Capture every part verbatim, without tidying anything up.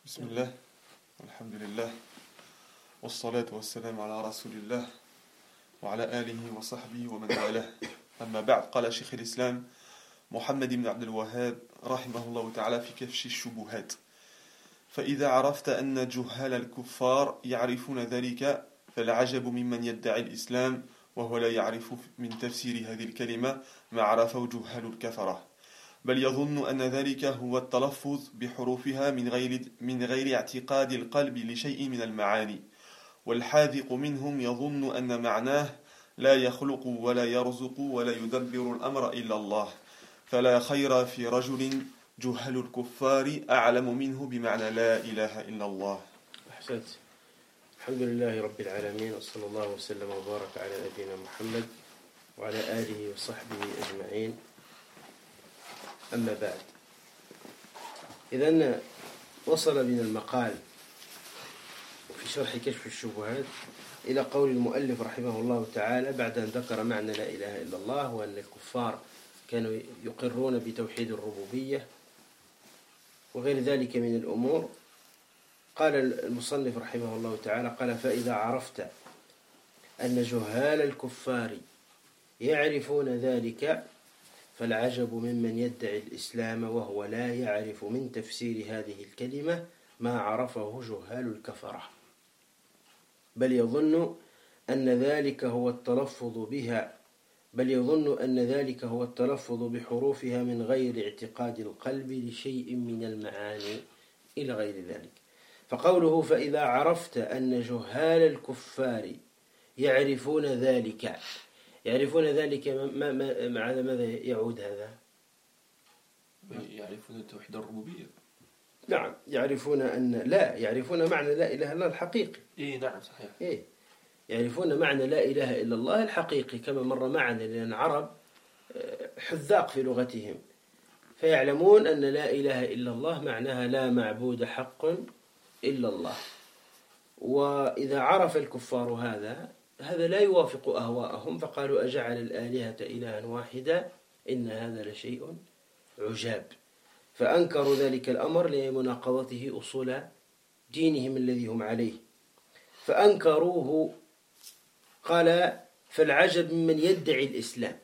بسم الله والحمد لله والصلاة والسلام على رسول الله وعلى آله وصحبه ومن والاه. أما بعد، قال شيخ الإسلام محمد بن عبد الوهاب رحمه الله تعالى في كشف الشبهات: فإذا عرفت أن جهال الكفار يعرفون ذلك فالعجب ممن يدعي الإسلام وهو لا يعرف من تفسير هذه الكلمة ما عرفه جهال الكفرة، بل يظن أن ذلك هو التلفظ بحروفها من غير, من غير اعتقاد القلب لشيء من المعاني. والحاذق منهم يظن أن معناه لا يخلق ولا يرزق ولا يدبر الأمر إلا الله، فلا خير في رجل جهل الكفار أعلم منه بمعنى لا إله إلا الله. أحسنت. الحمد لله رب العالمين، وصلى الله وسلم وبارك على نبينا محمد وعلى آله وصحبه أجمعين. أما بعد، إذن وصل بنا المقال في شرح كشف الشبهات إلى قول المؤلف رحمه الله تعالى بعد أن ذكر معنى لا إله إلا الله وأن الكفار كانوا يقرون بتوحيد الربوبية وغير ذلك من الأمور. قال المصنف رحمه الله تعالى قال: فإذا عرفت أن جهال الكفار يعرفون ذلك فالعجب ممن يدعي الإسلام وهو لا يعرف من تفسير هذه الكلمة ما عرفه جهال الكفرة، بل يظن أن ذلك هو التلفظ بها بل يظن أن ذلك هو التلفظ بحروفها من غير اعتقاد القلب لشيء من المعاني إلى غير ذلك. فقوله فإذا عرفت أن جهال الكفار يعرفون ذلك يعرفون ذلك ما ما مع ماذا يعود هذا؟ يعرفون توحيد الربوبية. نعم، يعرفون أن لا يعرفون معنى لا إله إلا الله الحقيقي. إيه نعم صحيح. إيه يعرفون معنى لا إله إلا الله الحقيقي كما مر معنا، لأن العرب حذاق في لغتهم، فيعلمون أن لا إله إلا الله معناها لا معبود حق إلا الله. وإذا عرف الكفار هذا هذا لا يوافق أهواءهم، فقالوا أجعل الآلهة إلها واحدا إن هذا لشيء عجاب، فأنكروا ذلك الأمر لمناقضته أصول دينهم الذي هم عليه فأنكروه. قال: فالعجب ممن يدعي الإسلام.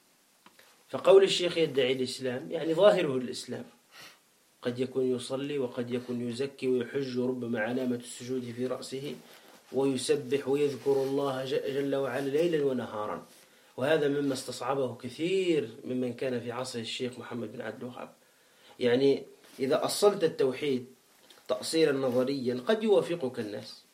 فقول الشيخ يدعي الإسلام يعني ظاهره الإسلام، قد يكون يصلي وقد يكون يزكي ويحج، ربما علامة السجود في رأسه، ويسبح ويذكر الله جل وعلا ليلا ونهارا. وهذا مما استصعبه كثير ممن كان في عصر الشيخ محمد بن عبد الوهاب. يعني إذا أصلت التوحيد تأصيلا نظريا قد يوافقك الناس،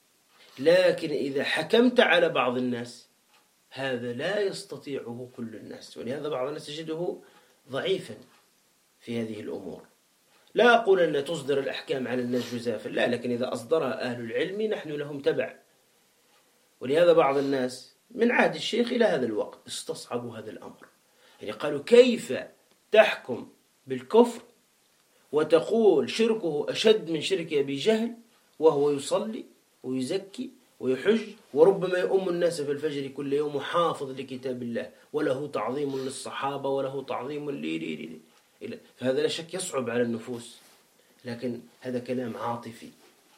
لكن إذا حكمت على بعض الناس هذا لا يستطيعه كل الناس، ولهذا بعض الناس تجده ضعيفا في هذه الأمور. لا أقول أن تصدر الأحكام على الناس جزافا، لا، لكن إذا أصدرها أهل العلم نحن لهم تبع. ولهذا بعض الناس من عهد الشيخ إلى هذا الوقت استصعبوا هذا الأمر، يعني قالوا: كيف تحكم بالكفر وتقول شركه أشد من شرك أبي جهل وهو يصلي ويزكي ويحج وربما يؤم الناس في الفجر كل يوم حافظ لكتاب الله وله تعظيم للصحابة وله تعظيم لي لي لي لي. فهذا لا شك يصعب على النفوس، لكن هذا كلام عاطفي.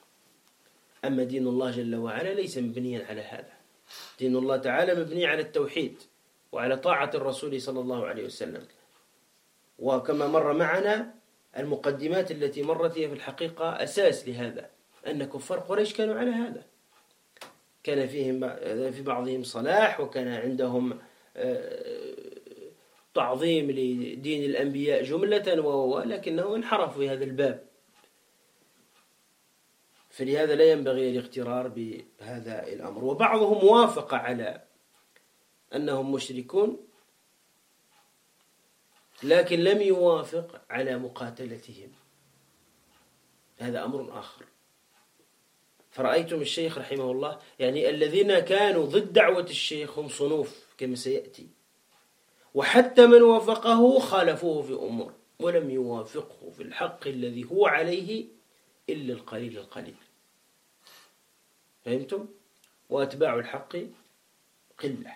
أما دين الله جل وعلا ليس مبنيا على هذا. دين الله تعالى مبني على التوحيد وعلى طاعة الرسول صلى الله عليه وسلم. وكما مر معنا المقدمات التي مرت هي في الحقيقة أساس لهذا، أن كفار قريش كانوا على هذا، كان فيهم في بعضهم صلاح وكان عندهم تعظيم لدين الأنبياء جملة، ولكنهم انحرفوا في هذا الباب. فلهذا لا ينبغي الاغترار بهذا الأمر. وبعضهم وافق على أنهم مشركون لكن لم يوافق على مقاتلتهم، هذا أمر آخر. فرأيتم الشيخ رحمه الله، يعني الذين كانوا ضد دعوة الشيخ هم صنوف كما سيأتي، وحتى من وافقه خالفوه في أمور ولم يوافقه في الحق الذي هو عليه إلا القليل القليل. فهمتم؟ وأتباع الحق قلة.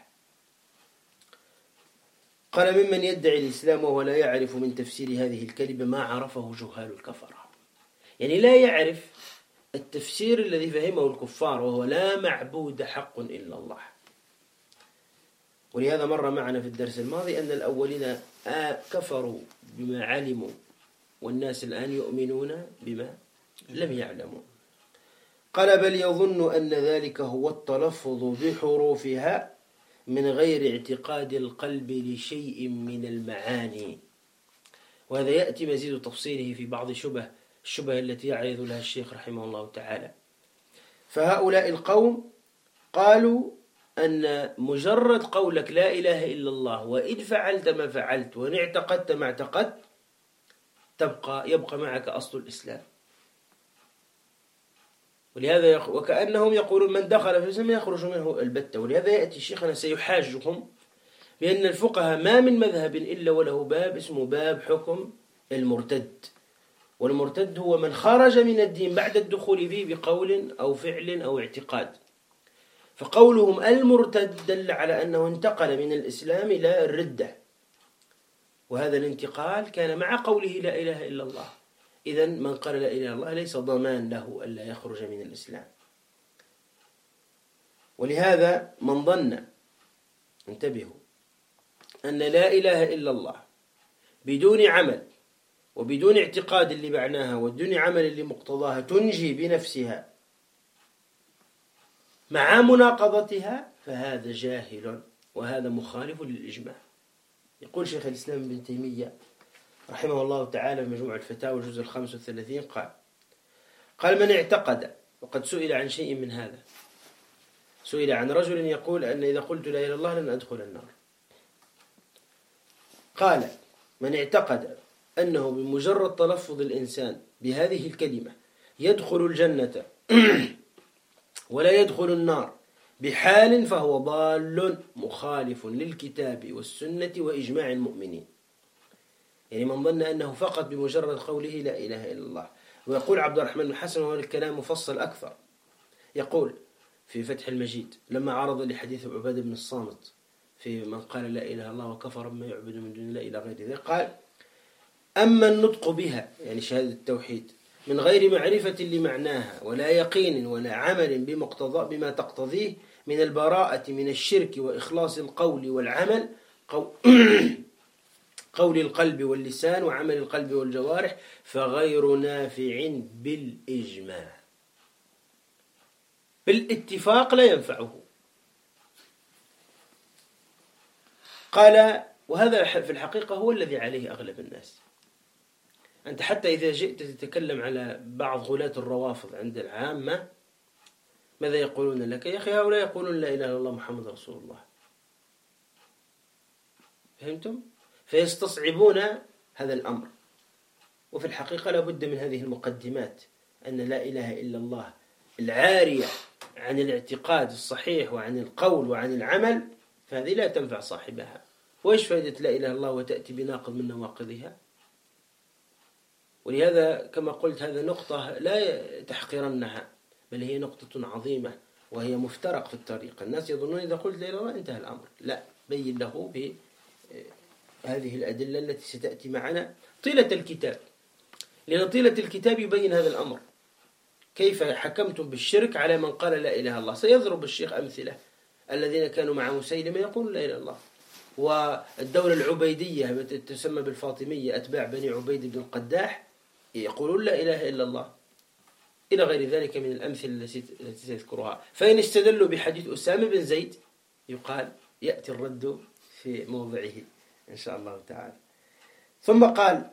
قال: ممن يدعي الإسلام وهو لا يعرف من تفسير هذه الكلمة ما عرفه جهال الكفرة. يعني لا يعرف التفسير الذي فهمه الكفار، وهو لا معبود حق إلا الله. ولهذا مر معنا في الدرس الماضي أن الأولين كفروا بما علموا، والناس الآن يؤمنون بما لم يعلموا. قال: بل يظن أن ذلك هو التلفظ بحروفها من غير اعتقاد القلب لشيء من المعاني. وهذا يأتي مزيد تفصيله في بعض شبه الشبه التي يعرض لها الشيخ رحمه الله تعالى. فهؤلاء القوم قالوا أن مجرد قولك لا إله إلا الله، وإن فعلت ما فعلت، وإن اعتقدت ما اعتقدت، تبقى يبقى معك أصل الإسلام. ولهذا وكأنهم يقولون من دخل في الإسلام يخرج منه البتة. ولهذا يأتي شيخنا سيحاجهم بأن الفقهاء ما من مذهب إلا وله باب اسمه باب حكم المرتد. والمرتد هو من خرج من الدين بعد الدخول فيه بقول أو فعل أو اعتقاد. فقولهم المرتد دل على أنه انتقل من الإسلام إلى الردة، وهذا الانتقال كان مع قوله لا إله إلا الله. إذن من قال لا إله إلا الله ليس ضمان له ألا يخرج من الإسلام. ولهذا من ظن، انتبهوا، أن لا إله إلا الله بدون عمل وبدون اعتقاد لمعناها وبدون عمل لمقتضاها تنجي بنفسها مع مناقضتها، فهذا جاهل، وهذا مخالف للإجماع. يقول شيخ الإسلام ابن تيمية رحمه الله تعالى في مجموع الفتاوى الجزء الخامس والثلاثين قال قال من اعتقد، وقد سئل عن شيء من هذا، سئل عن رجل يقول أن إذا قلت لا إله إلا الله لن أدخل النار. قال: من اعتقد أنه بمجرد تلفظ الإنسان بهذه الكلمة يدخل الجنة ولا يدخل النار بحال، فهو ضال مخالف للكتاب والسنة وإجماع المؤمنين. يعني من ظن أنه فقط بمجرد قوله لا إله إلا الله. ويقول عبد الرحمن بن حسن، وهذا الكلام مفصل أكثر، يقول في فتح المجيد لما عرض لحديث عبادة بن الصامت في من قال لا إله إلا الله وكفر بما يعبد من دون الله إلى غير ذلك، قال: أما النطق بها، يعني شهادة التوحيد، من غير معرفة لمعناها ولا يقين ولا عمل بمقتضى بما تقتضيه من البراءة من الشرك وإخلاص القول والعمل، قول القلب واللسان وعمل القلب والجوارح، فغير نافع بالإجماع. بالاتفاق لا ينفعه. قال: وهذا في الحقيقة هو الذي عليه أغلب الناس. أنت حتى إذا جئت تتكلم على بعض غلاة الروافض عند العامة، ماذا يقولون لك؟ يا أخي هؤلاء يقولون لا إله إلا الله محمد رسول الله. فهمتم؟ فيستصعبون هذا الأمر. وفي الحقيقة لا بد من هذه المقدمات، أن لا إله إلا الله العارية عن الاعتقاد الصحيح وعن القول وعن العمل، فهذه لا تنفع صاحبها. وإيش فائدة لا إله إلا الله وتأتي بناقض من نواقضها؟ ولهذا كما قلت هذا نقطة لا تحقرنها، بل هي نقطة عظيمة، وهي مفترق في الطريق. الناس يظنون إذا قلت لا إله إلا الله انتهى الأمر. لا، بين له بهذه الأدلة التي ستأتي معنا طيلة الكتاب، لأن طيلة الكتاب يبين هذا الأمر. كيف حكمتم بالشرك على من قال لا إله إلا الله؟ سيضرب الشيخ أمثلة الذين كانوا مع مسيلمة يقولون لا إله إلا الله، والدولة العبيدية تسمى بالفاطمية أتباع بني عبيد بن القداح يقولون لا إله إلا الله، إلى غير ذلك من الأمثلة التي سيذكرها. فإن استدلوا بحديث أسامة بن زيد يقال يأتي الرد في موضعه إن شاء الله تعالى. ثم قال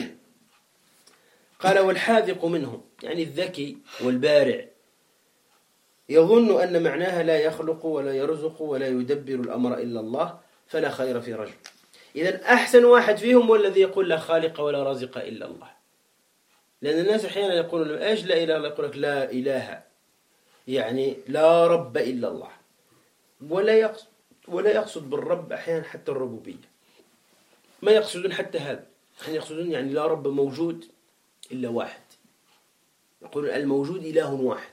قال: والحاذق منهم، يعني الذكي والبارع، يظن أن معناها لا يخلق ولا يرزق ولا يدبر الأمر إلا الله، فلا خير في رجل. إذن أحسن واحد فيهم هو الذي يقول لا خالق ولا رازق إلا الله. لأن الناس أحيانا يقولون إيش لا إله إلا الله؟ يقول لك لا إله يعني لا رب إلا الله، ولا يقصد ولا يقصد بالرب أحيانا حتى الربوبية، ما يقصدون حتى هذا. أحيانا يقصدون يعني لا رب موجود إلا واحد، يقولون الموجود إله واحد،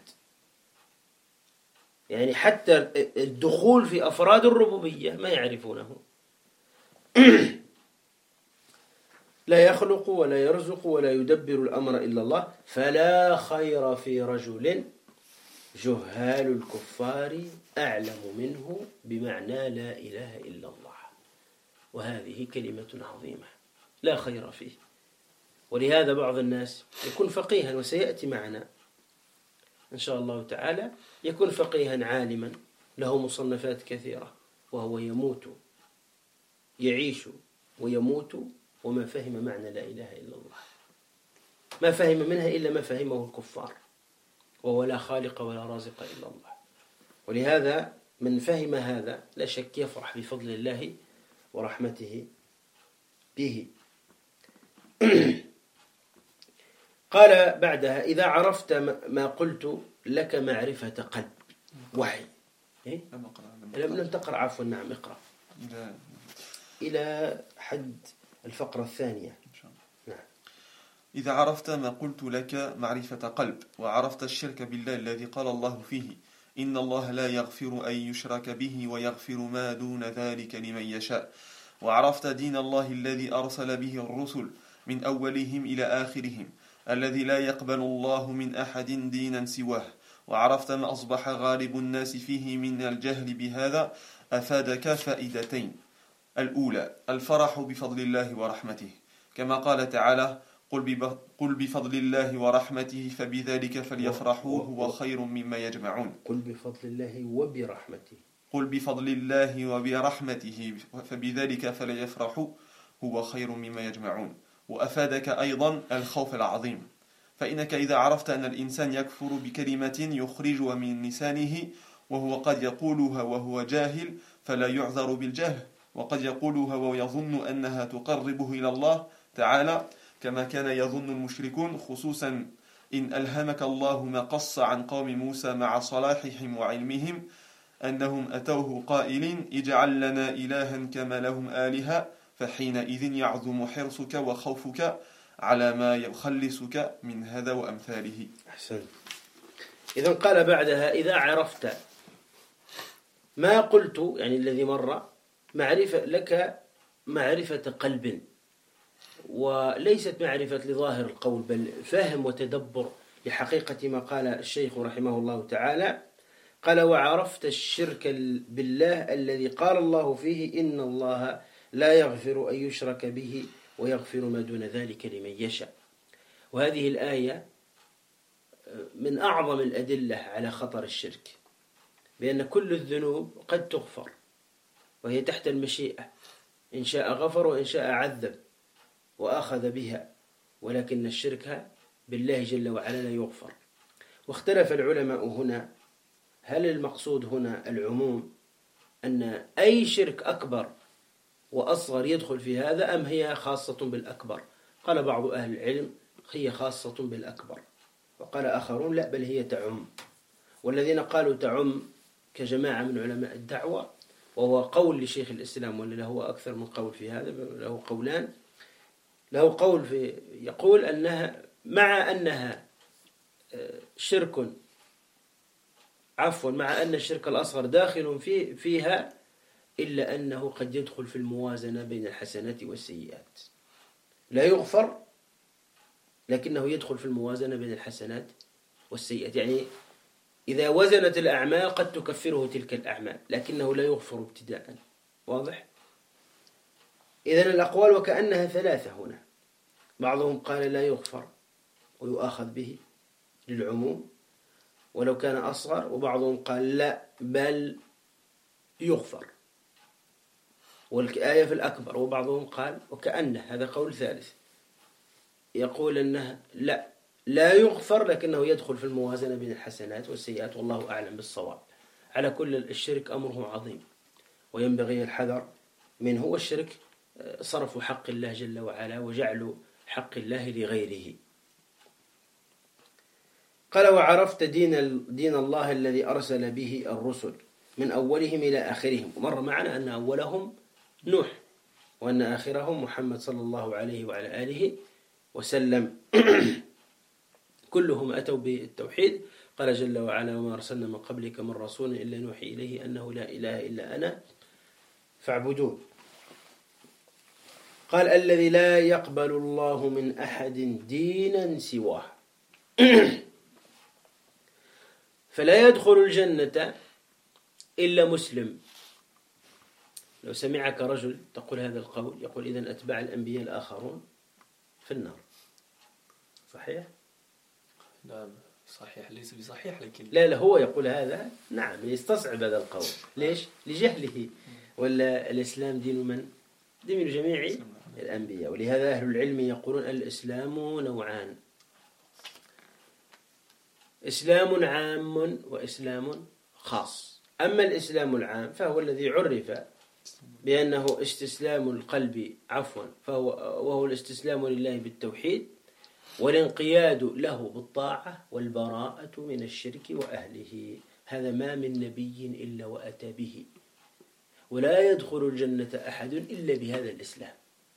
يعني حتى الدخول في أفراد الربوبية ما يعرفونه. لا يخلق ولا يرزق ولا يدبر الأمر إلا الله، فلا خير في رجل جهال الكفار أعلم منه بمعنى لا إله إلا الله. وهذه كلمة عظيمة لا خير فيه. ولهذا بعض الناس يكون فقيها، وسيأتي معنا إن شاء الله تعالى، يكون فقيها عالما له مصنفات كثيرة، وهو يموت يعيش ويموت وما فهم معنى لا إله إلا الله، ما فهم منها إلا ما فهمه الكفار، وهو لا خالق ولا رازق إلا الله. ولهذا من فهم هذا لا شك يفرح بفضل الله ورحمته به. قال بعدها: إذا عرفت ما قلت لك معرفة قلب وحي. إيه؟ لم لم تقرأ، عفوا. نعم اقرأ إلى حد الفقرة الثانية. نعم. إذا عرفت ما قلت لك معرفة قلب، وعرفت الشرك بالله الذي قال الله فيه إن الله لا يغفر أن يشرك به ويغفر ما دون ذلك لمن يشاء، وعرفت دين الله الذي أرسل به الرسل من أولهم إلى آخرهم الذي لا يقبل الله من أحد دينا سواه، وعرفت ما أصبح غالب الناس فيه من الجهل بهذا، أفادك فائدتين: الأولى الفرح بفضل الله ورحمته، كما قال تعالى: قل بفضل الله ورحمته فبذلك فليفرحوا هو خير مما يجمعون. قل بفضل الله وبرحمته قل بفضل الله وبرحمته فبذلك فليفرحوا هو خير مما يجمعون. وأفادك أيضا الخوف العظيم، فإنك إذا عرفت أن الإنسان يكفر بكلمة يخرجها من لسانه وهو قد يقولها وهو جاهل فلا يعذر بالجهل، وقد يقولها ويظن أنها تقربه إلى الله تعالى كما كان يظن المشركون، خصوصا إن ألهمك الله ما قص عن قوم موسى مع صلاحهم وعلمهم أنهم أتوه قائلين اجعل لنا إلها كما لهم آلهة، فحينئذ يعظم حرصك وخوفك على ما يخلصك من هذا وأمثاله. أحسن. إذن قال بعدها: إذا عرفت ما قلت، يعني الذي مر، معرفة لك معرفة قلب، وليست معرفة لظاهر القول، بل فهم وتدبر لحقيقة ما قال الشيخ رحمه الله تعالى. قال: وعرفت الشرك بالله الذي قال الله فيه إن الله لا يغفر أن يشرك به ويغفر ما دون ذلك لمن يشاء. وهذه الآية من أعظم الأدلة على خطر الشرك، بأن كل الذنوب قد تغفر وهي تحت المشيئة، إن شاء غفر وإن شاء عذب وأخذ بها، ولكن الشرك بالله جل وعلا لا يغفر. واختلف العلماء هنا، هل المقصود هنا العموم أن أي شرك أكبر وأصغر يدخل في هذا، أم هي خاصة بالأكبر؟ قال بعض أهل العلم هي خاصة بالأكبر، وقال آخرون لا، بل هي تعم. والذين قالوا تعم كجماعة من علماء الدعوة، وهو قول لشيخ الإسلام، ولا له أكثر من قول في هذا، له قولان. له قول في يقول أنها مع أنها شرك عفوا مع أن الشرك الأصغر داخل في فيها، إلا أنه قد يدخل في الموازنة بين الحسنات والسيئات، لا يغفر لكنه يدخل في الموازنة بين الحسنات والسيئات. يعني إذا وزنت الأعمال قد تكفره تلك الأعمال، لكنه لا يغفر ابتداء. واضح؟ إذن الأقوال وكأنها ثلاثة هنا، بعضهم قال لا يغفر ويؤاخذ به للعموم ولو كان أصغر، وبعضهم قال لا، بل يغفر والآية في الأكبر، وبعضهم قال وكأنه، هذا قول ثالث، يقول أنه لا لا يغفر لكنه يدخل في الموازنة بين الحسنات والسيئات، والله أعلم بالصواب. على كل الشرك أمره عظيم وينبغي الحذر منه، والشرك صرف حق الله جل وعلا وجعل حق الله لغيره. قال: وعرفت دين, دين الله الذي أرسل به الرسل من أولهم إلى آخرهم. ومر معنا أن أولهم نوح، وأن آخرهم محمد صلى الله عليه وعلى آله وسلم كلهم أتوا بالتوحيد. قال جل وعلا: وما أرسلنا من قبلك من رسول إلا نوحي إليه أنه لا إله إلا أنا فاعبدون. قال الذي لا يقبل الله من أحد دينا سواه فلا يدخل الجنة إلا مسلم. لو سمعك رجل تقول هذا القول يقول إذن أتباع الأنبياء الآخرون في النار، صحيح؟ نعم صحيح، ليس بصحيح لكن لا لا هو يقول هذا، نعم يستصعب هذا القول. ليش؟ لجهله. ولا الإسلام دين من؟ دين جميع الأنبياء. ولهذا أهل العلم يقولون الإسلام نوعان: إسلام عام وإسلام خاص. أما الإسلام العام فهو الذي عرف بأنه استسلام القلب عفوا فهو وهو الاستسلام لله بالتوحيد والانقياد له بالطاعة والبراءة من الشرك وأهله. هذا ما من نبي إلا وأتى به، ولا يدخل الجنة أحد إلا بهذا الإسلام.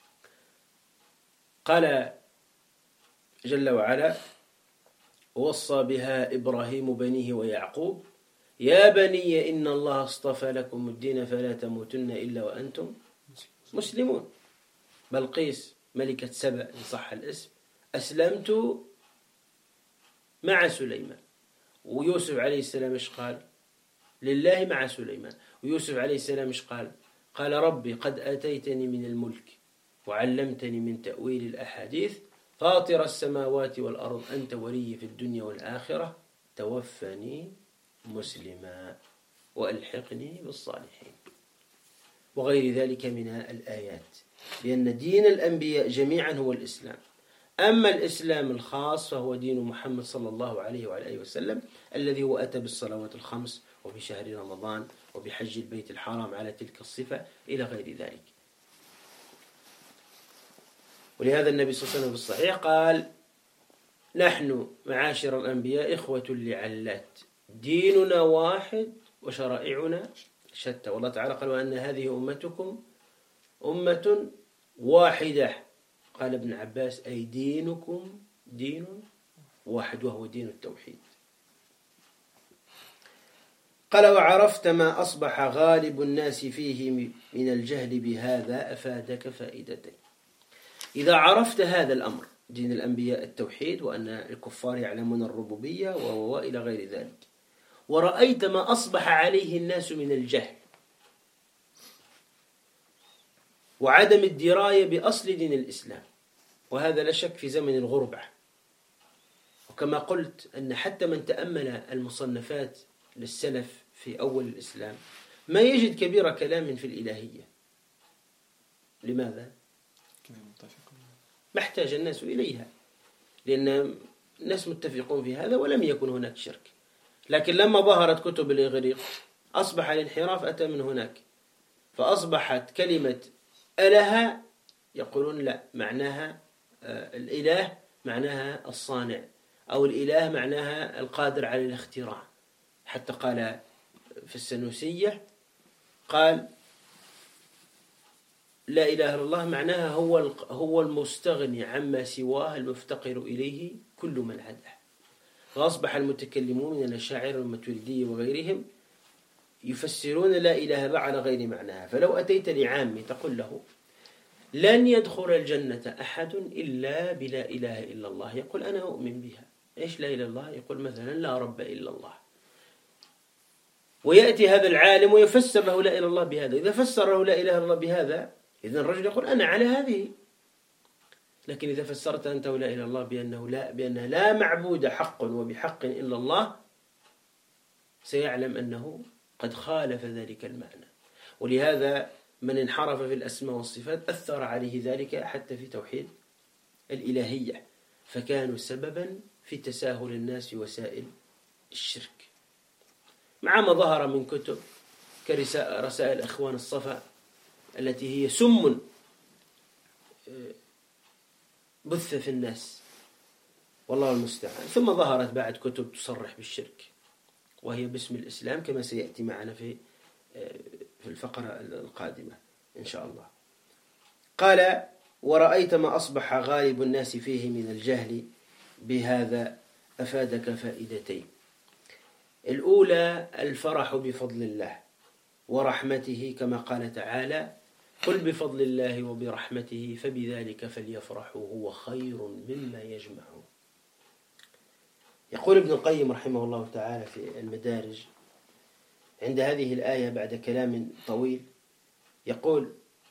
قال جل وعلا: ووصى بها إبراهيم بنيه ويعقوب يا بني إن الله اصطفى لكم الدين فلا تموتن إلا وأنتم مسلمون. بلقيس ملكة سبأ إن صح الاسم أسلمت مع سليمان. ويوسف عليه السلام إيش قال؟ لله مع سليمان. ويوسف عليه السلام إيش قال؟ قال ربي قد آتيتني من الملك وعلمتني من تأويل الأحاديث فاطر السماوات والأرض أنت ولي في الدنيا والآخرة توفني مسلما وألحقني بالصالحين، وغير ذلك من الآيات. لأن دين الأنبياء جميعا هو الإسلام. أما الإسلام الخاص فهو دين محمد صلى الله عليه وعلى آله وسلم الذي هو أتى بالصلوات الخمس وبشهر رمضان وبحج البيت الحرام على تلك الصفة إلى غير ذلك. ولهذا النبي صلى الله عليه وسلم في الصحيح قال: نحن معاشر الأنبياء إخوة لعلات ديننا واحد وشرائعنا شتى. والله تعالى قال: وأن هذه أمتكم أمة واحدة. قال ابن عباس: أي دينكم دين واحد وهو دين التوحيد. قال: وعرفت ما أصبح غالب الناس فيه من الجهل بهذا أفادك فائدتين. إذا عرفت هذا الأمر دين الأنبياء التوحيد وأن الكفار يعلمون الربوبية وإلى غير ذلك، ورأيت ما أصبح عليه الناس من الجهل وعدم الدراية بأصل دين الإسلام، وهذا لا شك في زمن الغربة. وكما قلت أن حتى من تأمل المصنفات للسلف في أول الإسلام ما يجد كبير كلام في الإلهية. لماذا؟ ما احتاج الناس إليها، لأن الناس متفقون في هذا ولم يكن هناك شرك. لكن لما ظهرت كتب الإغريق أصبح الانحراف أتى من هناك، فأصبحت كلمة أله يقولون لا معناها الإله معناها الصانع، أو الإله معناها القادر على الاختراع. حتى قال في السنوسية قال: لا إله إلا الله معناها هو هو المستغني عما سواه المفتقر إليه كل من عداه. فأصبح المتكلمون من الأشاعرة والماتريدية وغيرهم يفسرون لا إله إلا الله على غير معناها. فلو أتيت لعامي تقول له لن يدخل الجنة أحد إلا بلا إله إلا الله، يقول أنا أؤمن بها. إيش لا إله إلا الله؟ يقول مثلا لا رب إلا الله. ويأتي هذا العالم ويفسر له لا إله إلا الله بهذا. إذا فسر له لا إله إلا الله بهذا إذن الرجل يقول أنا على هذه. لكن إذا فسرت أنت لا إله إلا الله بأنه لا بأنه لا معبود حق وبحق إلا الله سيعلم أنه قد خالف ذلك المعنى. ولهذا من انحرف في الأسماء والصفات أثر عليه ذلك حتى في توحيد الإلهية، فكانوا سببا في تساهل الناس في وسائل الشرك. مع ما ظهر من كتب كرسائل أخوان الصفا التي هي سم بث في الناس والله المستعان. ثم ظهرت بعد كتب تصرح بالشرك وهي باسم الإسلام كما سيأتي معنا في في الفقرة القادمة إن شاء الله. قال: ورأيت ما أصبح غالب الناس فيه من الجهل بهذا أفادك فائدتين. الأولى الفرح بفضل الله ورحمته كما قال تعالى: قل بفضل الله وبرحمته فبذلك فليفرحوا هو خير مما يجمعون. يقول ابن القيم رحمه الله تعالى في المدارج عند هذه الآية بعد كلام طويل، يقول: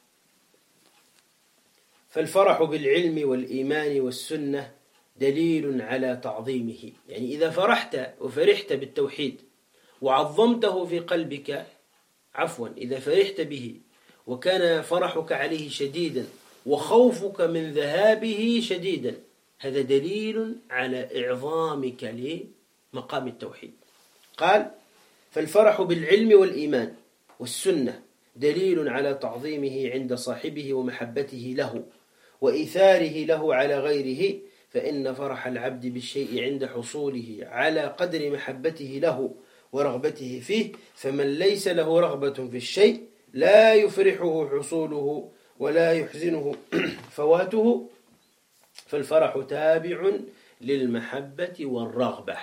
فالفرح بالعلم والإيمان والسنة دليل على تعظيمه. يعني إذا فرحت وفرحت بالتوحيد وعظمته في قلبك، عفوا إذا فرحت به وكان فرحك عليه شديدا وخوفك من ذهابه شديدا، هذا دليل على إعظامك لمقام التوحيد. قال: فالفرح بالعلم والإيمان والسنة دليل على تعظيمه عند صاحبه ومحبته له وإيثاره له على غيره، فإن فرح العبد بالشيء عند حصوله على قدر محبته له ورغبته فيه، فمن ليس له رغبة في الشيء لا يفرحه حصوله ولا يحزنه فواته، فالفرح تابع للمحبة والرغبة.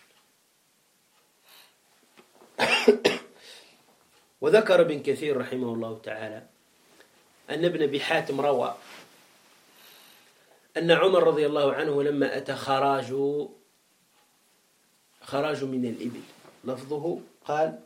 وذكر ابن كثير رحمه الله تعالى أن ابن أبي حاتم روى أن عمر رضي الله عنه لما أتى خراج خراج من الإبل، لفظه قال: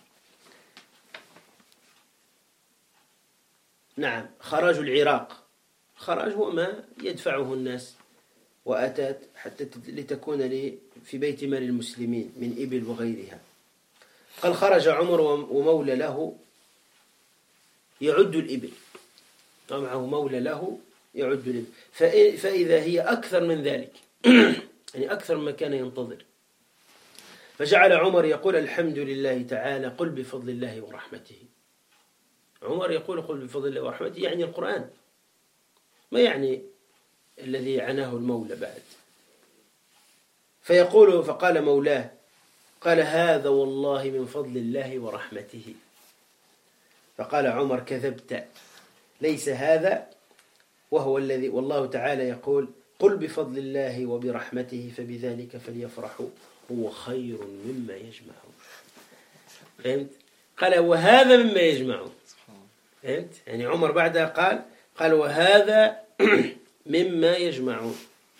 نعم خراج العراق، خراج هو ما يدفعه الناس، وأتت حتى لتكون لي في بيت مال المسلمين من إبل وغيرها. قال: خرج عمر ومولى له يعد الإبل، ومعه مولى له يعد الإبل، فإذا هي أكثر من ذلك يعني أكثر ما كان ينتظر، فجعل عمر يقول: الحمد لله تعالى، قل بفضل الله ورحمته. عمر يقول قل بفضل الله ورحمته يعني القرآن، ما يعني الذي عناه المولى بعد. فيقول: فقال مولاه، قال: هذا والله من فضل الله ورحمته. فقال عمر: كذبت، ليس هذا، وهو الذي والله تعالى يقول: قل بفضل الله وبرحمته فبذلك فليفرحوا هو خير مما يجمعون. فهمت؟ قال: وهذا مما يجمعون. فهمت؟ يعني عمر بعدها قال قال وهذا مما يجمعون.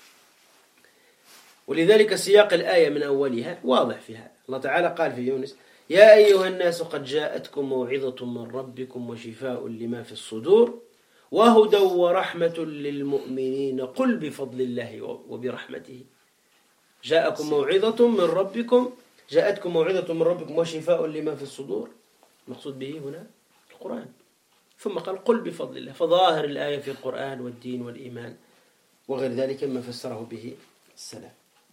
ولذلك سياق الآية من أولها واضح في هذا. الله تعالى قال في يونس: يا أيها الناس قد جاءتكم موعظة من ربكم وشفاء لما في الصدور وهدى ورحمة للمؤمنين قل بفضل الله وبرحمته. جاءكم موعظة من ربكم جاءتكم موعظة من ربكم وشفاء لما في الصدور، المقصود به هنا القرآن. ثم قال قل بفضل الله، فظاهر الآية في القرآن والدين والإيمان وغير ذلك ما فسره به السلام.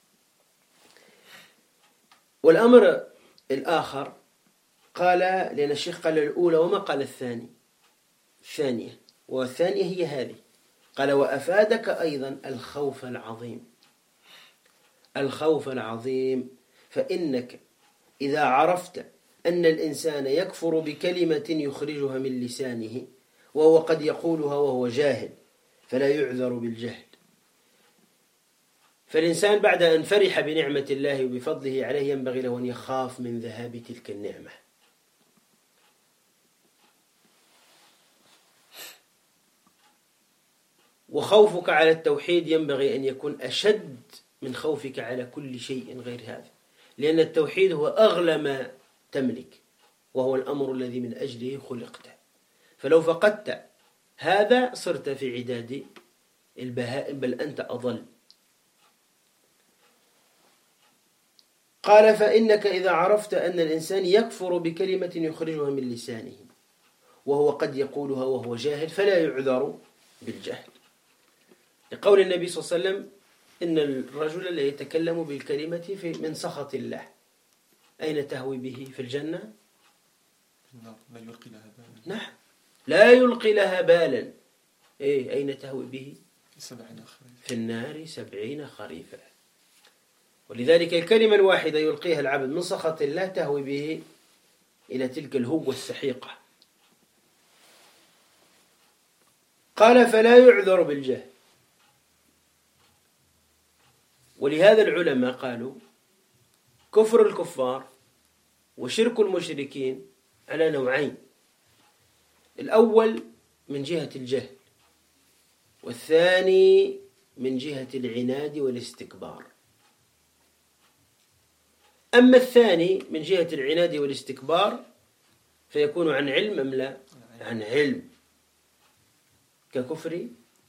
والأمر الآخر قال، لأن الشيخ قال الأولى وما قال الثاني الثانية، والثانية هي هذه. قال: وأفادك أيضا الخوف العظيم الخوف العظيم فإنك إذا عرفت أن الإنسان يكفر بكلمة يخرجها من لسانه وهو قد يقولها وهو جاهل فلا يعذر بالجهل. فالإنسان بعد أن فرح بنعمة الله وبفضله عليه ينبغي له أن يخاف من ذهاب تلك النعمة. وخوفك على التوحيد ينبغي أن يكون أشد من خوفك على كل شيء غير هذا، لأن التوحيد هو أغلى ما تملك، وهو الأمر الذي من أجله خلقت. فلو فقدت هذا صرت في عداد البهائم، بل أنت أضل. قال: فإنك إذا عرفت أن الإنسان يكفر بكلمة يخرجها من لسانه وهو قد يقولها وهو جاهل فلا يعذر بالجهل، لقول النبي صلى الله عليه وسلم: إن الرجل لا يتكلم بالكلمة في من سخط الله، أين تهوي به؟ في الجنة؟ لا يلقي لها بالا. نعم، لا يلقي لها بالا. إيه، أين تهوي به؟ في النار سبعين خريفا. ولذلك الكلمة الواحدة يلقيها العبد من سخط الله تهوي به إلى تلك الهوة السحيقة. قال: فلا يعذر بالجهل. ولهذا العلماء قالوا: كفر الكفار وشرك المشركين على نوعين. الأول من جهة الجهل، والثاني من جهة العناد والاستكبار. أما الثاني من جهة العناد والاستكبار فيكون عن علم أم لا؟ عن علم، ككفر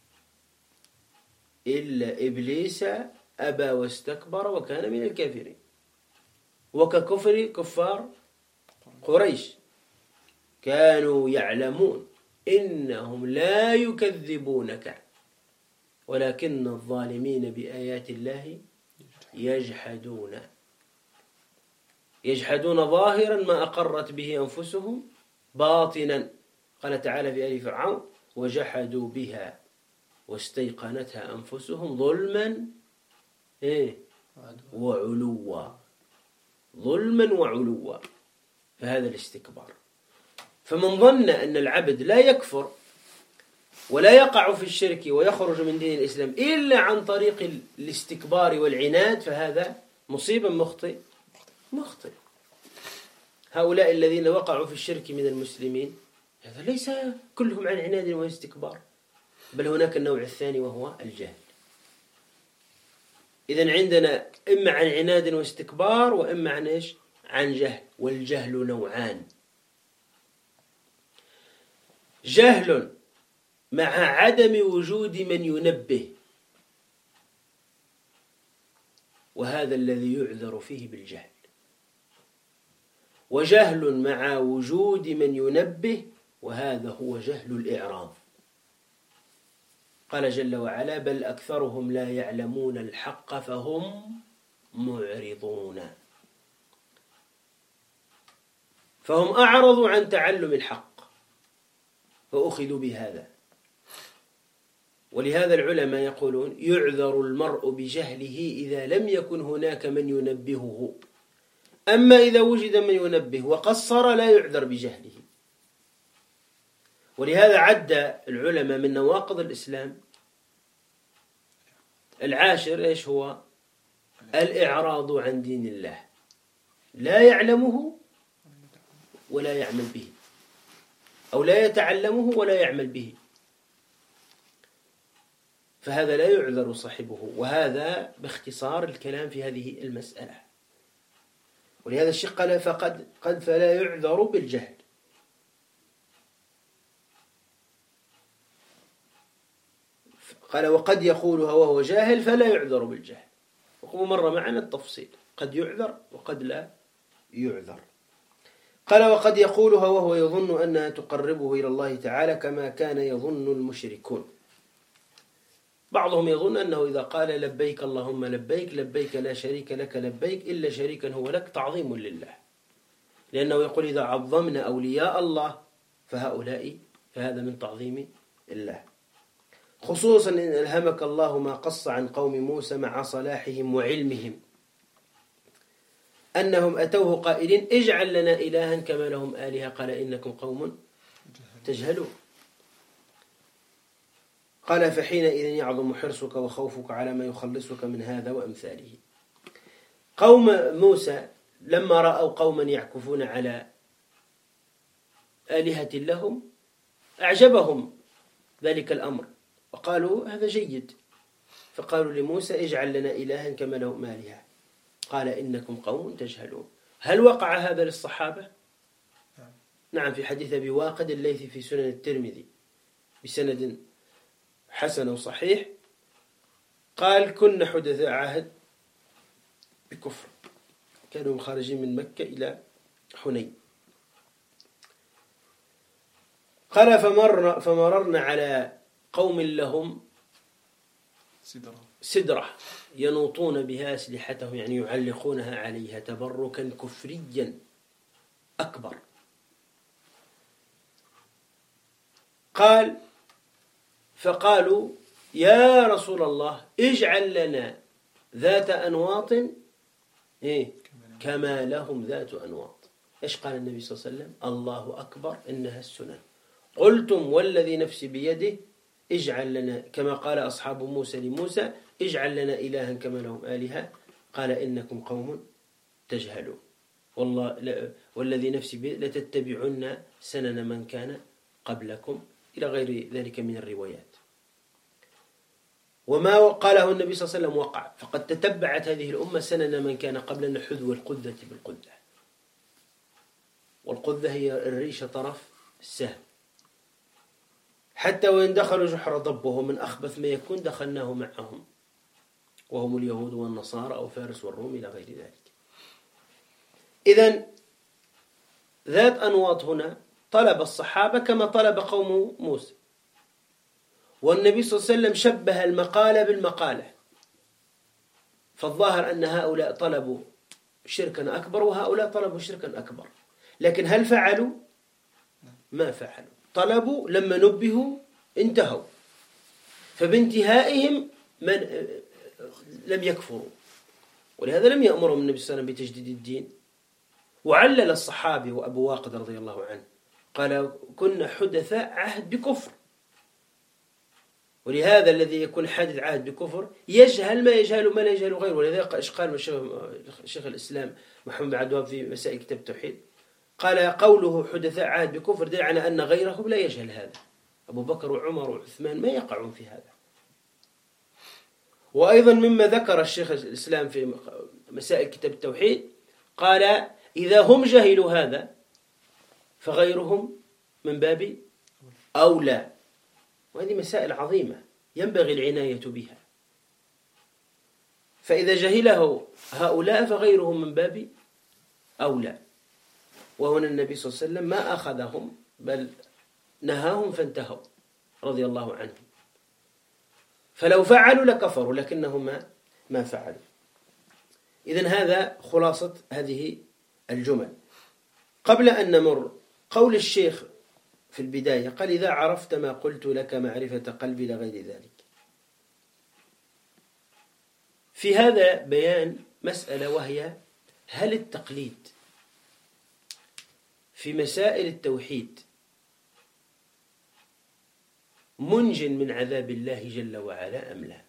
إلا إبليس أبى واستكبر وكان من الكافرين، وككفر كفار قريش كانوا يعلمون إنهم لا يكذبونك ولكن الظالمين بآيات الله يجحدون يجحدون ظاهرا ما أقرت به أنفسهم باطنا. قال تعالى في آل فرعون وجحدوا بها واستيقنتها أنفسهم ظلما إيه وعلوا، ظلما وعلوا، فهذا الاستكبار. فمن ظن أن العبد لا يكفر ولا يقع في الشرك ويخرج من دين الإسلام إلا عن طريق الاستكبار والعناد فهذا مصيبا مخطئ مخطئ. هؤلاء الذين وقعوا في الشرك من المسلمين هذا ليس كلهم عن عناد واستكبار، بل هناك النوع الثاني وهو الجهل. إذن عندنا إما عن عناد واستكبار وإما عن إيش؟ عن جهل. والجهل نوعان: جهل مع عدم وجود من ينبه، وهذا الذي يعذر فيه بالجهل، وجهل مع وجود من ينبه، وهذا هو جهل الإعراض. قال جل وعلا بل أكثرهم لا يعلمون الحق فهم معرضون، فهم أعرضوا عن تعلم الحق فأخذوا بهذا. ولهذا العلماء يقولون يعذر المرء بجهله إذا لم يكن هناك من ينبهه، أما إذا وجد من ينبه وقصر لا يعذر بجهله. ولهذا عد العلماء من نواقض الإسلام العاشر إيش هو؟ الإعراض عن دين الله، لا يعلمه ولا يعمل به، أو لا يتعلمه ولا يعمل به، فهذا لا يعذر صاحبه. وهذا باختصار الكلام في هذه المسألة. ولهذا الشيخ قال فقد قد فلا يعذر بالجهل. قال وقد يقولها وهو جاهل فلا يعذر بالجهل، ومر معنا التفصيل، قد يعذر وقد لا يعذر. قال وقد يقولها وهو يظن أنها تقربه إلى الله تعالى كما كان يظن المشركون. بعضهم يظن أنه إذا قال لبيك اللهم لبيك لبيك لا شريك لك لبيك إلا شريكا هو لك تعظيم لله، لأنه يقول إذا عظمنا أولياء الله فهؤلاء فهذا من تعظيم الله، خصوصا إن ألهمك الله ما قص عن قوم موسى مع صلاحهم وعلمهم أنهم أتوه قائلين اجعل لنا إلها كما لهم آلهة قال إنكم قوم تجهلون. قال فحينئذ يعظم حرصك وخوفك على ما يخلصك من هذا وأمثاله. قوم موسى لما رأوا قوما يعكفون على آلهة لهم أعجبهم ذلك الأمر وقالوا هذا جيد، فقالوا لموسى اجعل لنا إلها كما لهم آلهة قال إنكم قوم تجهلون. هل وقع هذا للصحابة؟ نعم، في حديث أبي واقد الليثي في سنن الترمذي بسند حسن وصحيح قال كنا حدثاء عهد بكفر، كانوا خارجين من مكة إلى حنين. قال فمر فمررنا على قوم لهم سدرة سدرة ينوطون بها أسلحتهم، يعني يعلقونها عليها تبركا كفريا أكبر. قال فقالوا يا رسول الله اجعل لنا ذات أنواط إيه كما لهم ذات أنواط. إيش قال النبي صلى الله عليه وسلم؟ الله أكبر إنها السنن. قلتم والذي نفسي بيده اجعل لنا كما قال أصحاب موسى لموسى اجعل لنا إلها كما لهم آلهة قال إنكم قوم تجهلون والله والذي نفسي بيده لتتبعن سنن من كان قبلكم إلى غير ذلك من الروايات. وما قاله النبي صلى الله عليه وسلم وقع، فقد تتبعت هذه الأمة سنن من كان قبلنا حذو القذة بالقذة، والقذة هي الريشة طرف السهم، حتى وإن دخلوا جحر ضب وهو من أخبث ما يكون دخلناه معهم، وهم اليهود والنصارى أو فارس والروم إلى غير ذلك. إذن ذات أنواط هنا طلب الصحابة كما طلب قوم موسى، والنبي صلى الله عليه وسلم شبه المقالة بالمقالة، فالظاهر أن هؤلاء طلبوا شركا أكبر وهؤلاء طلبوا شركا أكبر، لكن هل فعلوا؟ ما فعلوا. طلبوا لما نبهوا انتهوا، فبانتهائهم من لم يكفروا، ولهذا لم يأمرهم النبي صلى الله عليه وسلم بتجديد الدين. وعلل الصحابي وأبو واقد رضي الله عنه قال كنا حدثاء عهد بكفر، ولهذا الذي يكون حادث عهد بكفر يجهل ما يجهل ما لا يجهل غيره. ولذلك إيش قال شيخ الإسلام محمد بن عبد الوهاب في مسائل كتاب التوحيد؟ قال قوله حدثاء عهد بكفر دل على أن غيرهم لا يجهل هذا، أبو بكر وعمر وعثمان ما يقعون في هذا. وأيضا مما ذكر الشيخ الإسلام في مسائل كتاب التوحيد قال إذا هم جهلوا هذا فغيرهم من باب أولى، وهذه مسائل عظيمة ينبغي العناية بها. فإذا جهله هؤلاء فغيرهم من باب أولى، وهنا النبي صلى الله عليه وسلم ما أخذهم بل نهاهم فانتهوا رضي الله عنهم، فلو فعلوا لكفروا لكنهم ما, ما فعلوا. إذن هذا خلاصة هذه الجمل. قبل أن نمر قول الشيخ في البداية قال إذا عرفت ما قلت لك معرفة قلبي لغير ذلك. في هذا بيان مسألة، وهي هل التقليد في مسائل التوحيد منج من عذاب الله جل وعلا أم لا؟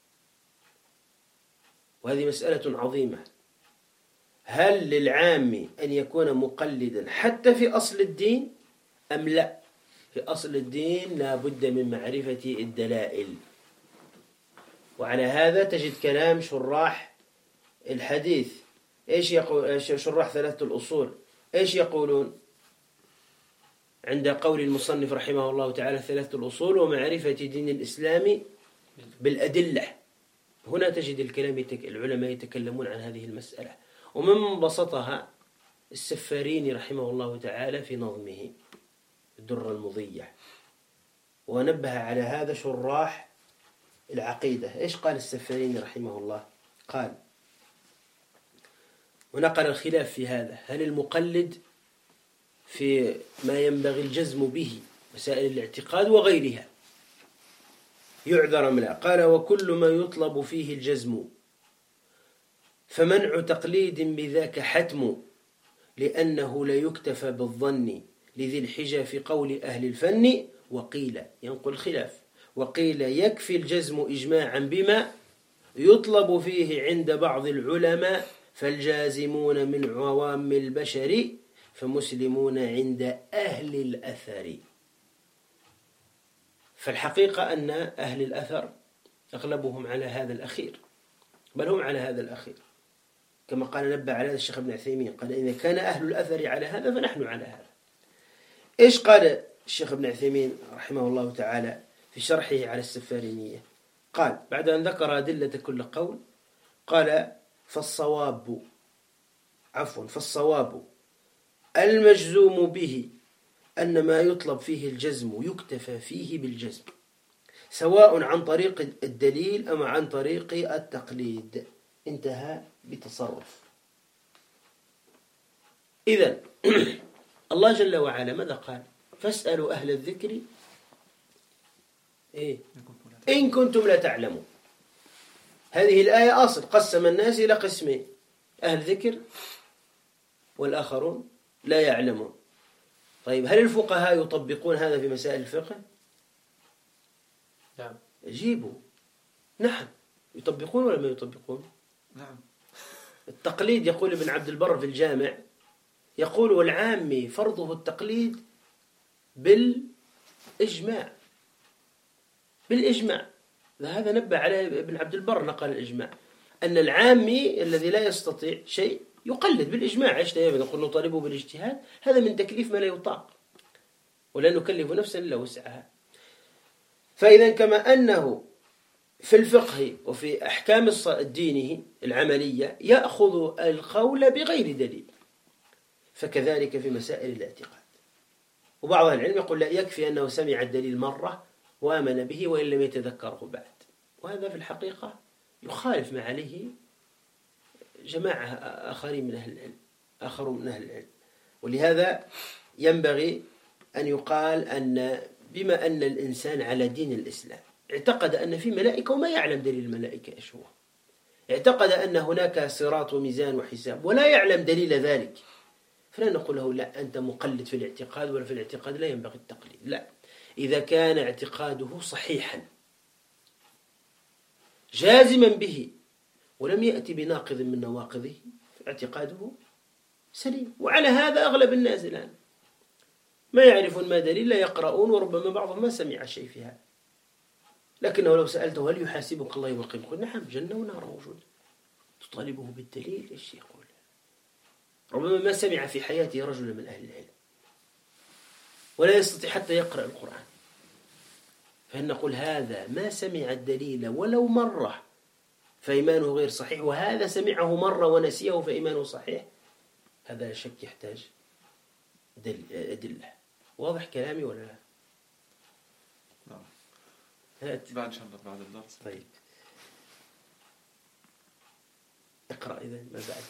وهذه مسألة عظيمة. هل للعام أن يكون مقلدا حتى في أصل الدين أم لا؟ في أصل الدين لا بد من معرفة الدلائل. وعلى هذا تجد كلام شراح الحديث، إيش يقول شراح ثلاثة الأصول؟ إيش يقولون عند قول المصنف رحمه الله تعالى ثلاثة الأصول ومعرفة دين الإسلام بالأدلة؟ هنا تجد الكلام العلماء يتكلمون عن هذه المسألة، ومن بسطها السفاريني رحمه الله تعالى في نظمه الدر المضية، ونبه على هذا شراح العقيدة. إيش قال السفاريني رحمه الله؟ قال ونقل الخلاف في هذا، هل المقلد في ما ينبغي الجزم به مسائل الاعتقاد وغيرها يعذر أم لا؟ قال وكل ما يطلب فيه الجزم فمنع تقليد بذاك حتم، لأنه لا يكتفى بالظن لذي الحجة في قول أهل الفن. وقيل ينقل خلاف، وقيل يكفي الجزم إجماعا بما يطلب فيه عند بعض العلماء، فالجازمون من عوام البشر فمسلمون عند أهل الأثر. فالحقيقة أن أهل الأثر أغلبهم على هذا الأخير، بل هم على هذا الأخير، كما قال نبه على هذا الشيخ ابن عثيمين، قال إذا كان أهل الأثر على هذا فنحن على هذا. إيش قال الشيخ ابن عثيمين رحمه الله تعالى في شرحه على السفارينية؟ قال بعد أن ذكر أدلة كل قول قال فالصواب عفوا فالصواب المجزوم به أن ما يطلب فيه الجزم يكتفى فيه بالجزم، سواء عن طريق الدليل أم عن طريق التقليد. انتهى بتصرف. إذن الله جل وعلا ماذا قال؟ فاسألوا أهل الذكر إيه؟ إن كنتم لا تعلمون. هذه الآية أصل قسم الناس إلى قسمين، أهل ذكر والآخرون لا يعلمون. طيب هل الفقهاء يطبقون هذا في مسائل الفقه؟ نعم. أجيبوا نعم. يطبقون ولا ما يطبقون؟ نعم. التقليد يقول ابن عبد البر في الجامع، يقول والعامي فرضه التقليد إجماع بالإجماع. هذا نبه عليه ابن عبد البر، نقل الإجماع أن العامي الذي لا يستطيع شيء يقلد بالإجماع. إيش نقول نطالبه بالاجتهاد؟ هذا من تكليف ما لا يطاق، ولا نكلف نفسا إلا وسعها. فإذا كما أنه في الفقه وفي أحكام الدين العملية يأخذ القول بغير دليل، فكذلك في مسائل الاعتقاد. وبعض العلم يقول لا، يكفي أنه سمع الدليل مرة وآمن به وإن لم يتذكره بعد. وهذا في الحقيقة يخالف ما عليه جماعة آخرين من أهل العلم آخرون من أهل العلم. ولهذا ينبغي أن يقال أن بما أن الإنسان على دين الإسلام اعتقد أن في ملائكة وما يعلم دليل الملائكة إيش هو، اعتقد أن هناك صراط وميزان وحساب ولا يعلم دليل ذلك، فلا نقول له لا أنت مقلد في الاعتقاد، ولا في الاعتقاد لا ينبغي التقليد. لا، إذا كان اعتقاده صحيحا جازما به ولم يأتي بناقض من نواقضه اعتقاده سليم. وعلى هذا أغلب الناس الآن ما يعرفون ما دليل، لا يقرؤون، وربما بعضهم ما سمع شيء في هذا. لكنه لو سألته هل يحاسبك الله يوم القيامة؟ يقول نعم، جنة ونار موجود. تطالبه بالدليل، إيش يقول؟ ربما ما سمع في حياته رجل من أهل العلم، ولا يستطيع حتى يقرأ القرآن. فنقول هذا ما سمع الدليل ولو مرة فإيمانه غير صحيح، وهذا سمعه مرة ونسيه فإيمانه صحيح. هذا لا شك يحتاج أدلة. واضح كلامي ولا لا؟ نعم. هات. بعد إن شاء الله بعد الدرس. طيب اقرأ إذا ما بعد.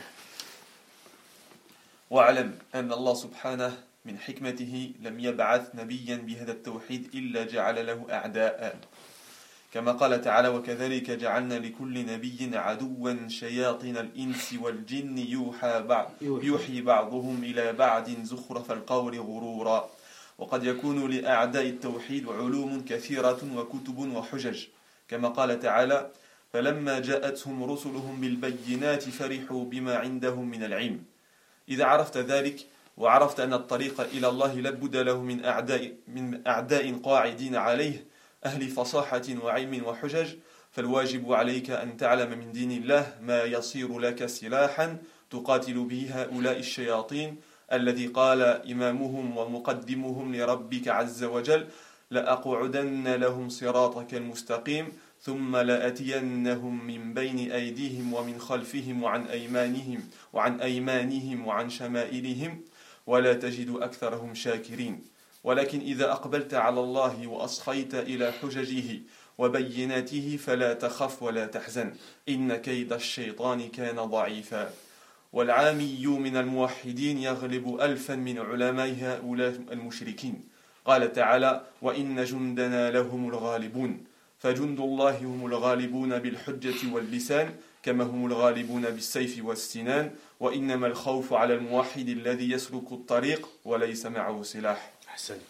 واعلم أن الله سبحانه من حكمته لم يبعث نبيا بهذا التوحيد إلا جعل له أعداء، كما قال تعالى وكذلك جعلنا لكل نبي عدوا شياطين الإنس والجن يوحى, بعض يوحي بعضهم إلى بعض زخرف القول غرورا. وقد يكون لأعداء التوحيد علوم كثيرة وكتب وحجج، كما قال تعالى فلما جاءتهم رسلهم بالبينات فرحوا بما عندهم من العلم. إذا عرفت ذلك وعرفت أن الطريق إلى الله لابد له من أعداء, من أعداء قاعدين عليه أهل فصاحة وعلم وحجج، فالواجب عليك أن تعلم من دين الله ما يصير لك سلاحا تقاتل به هؤلاء الشياطين، الذي قال إمامهم ومقدمهم لربك عز وجل لأقعدن لهم صراطك المستقيم ثم لأتينهم من بين أيديهم ومن خلفهم وعن أيمانهم وعن أيمانهم وعن شمائلهم ولا تجد أكثرهم شاكرين. ولكن إذا أقبلت على الله وأصخيت إلى حججه وبيناته فلا تخف ولا تحزن، إن كيد الشيطان كان ضعيفا. والعامي من الموحدين يغلب ألفا من علماء هؤلاء المشركين. قال تعالى وإن جندنا لهم الغالبون، فجند الله هم الغالبون بالحجة واللسان كما هم الغالبون بالسيف والسنان، وإنما الخوف على الموحد الذي يسلك الطريق وليس معه سلاح. أحسنت.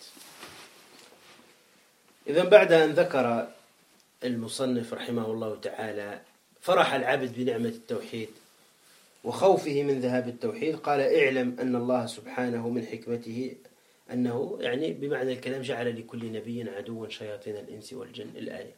إذن بعد أن ذكر المصنف رحمه الله تعالى فرح العبد بنعمة التوحيد وخوفه من ذهاب التوحيد، قال اعلم أن الله سبحانه من حكمته أنه يعني بمعنى الكلام جعل لكل نبي عدوا شياطين الإنس والجن، الآية.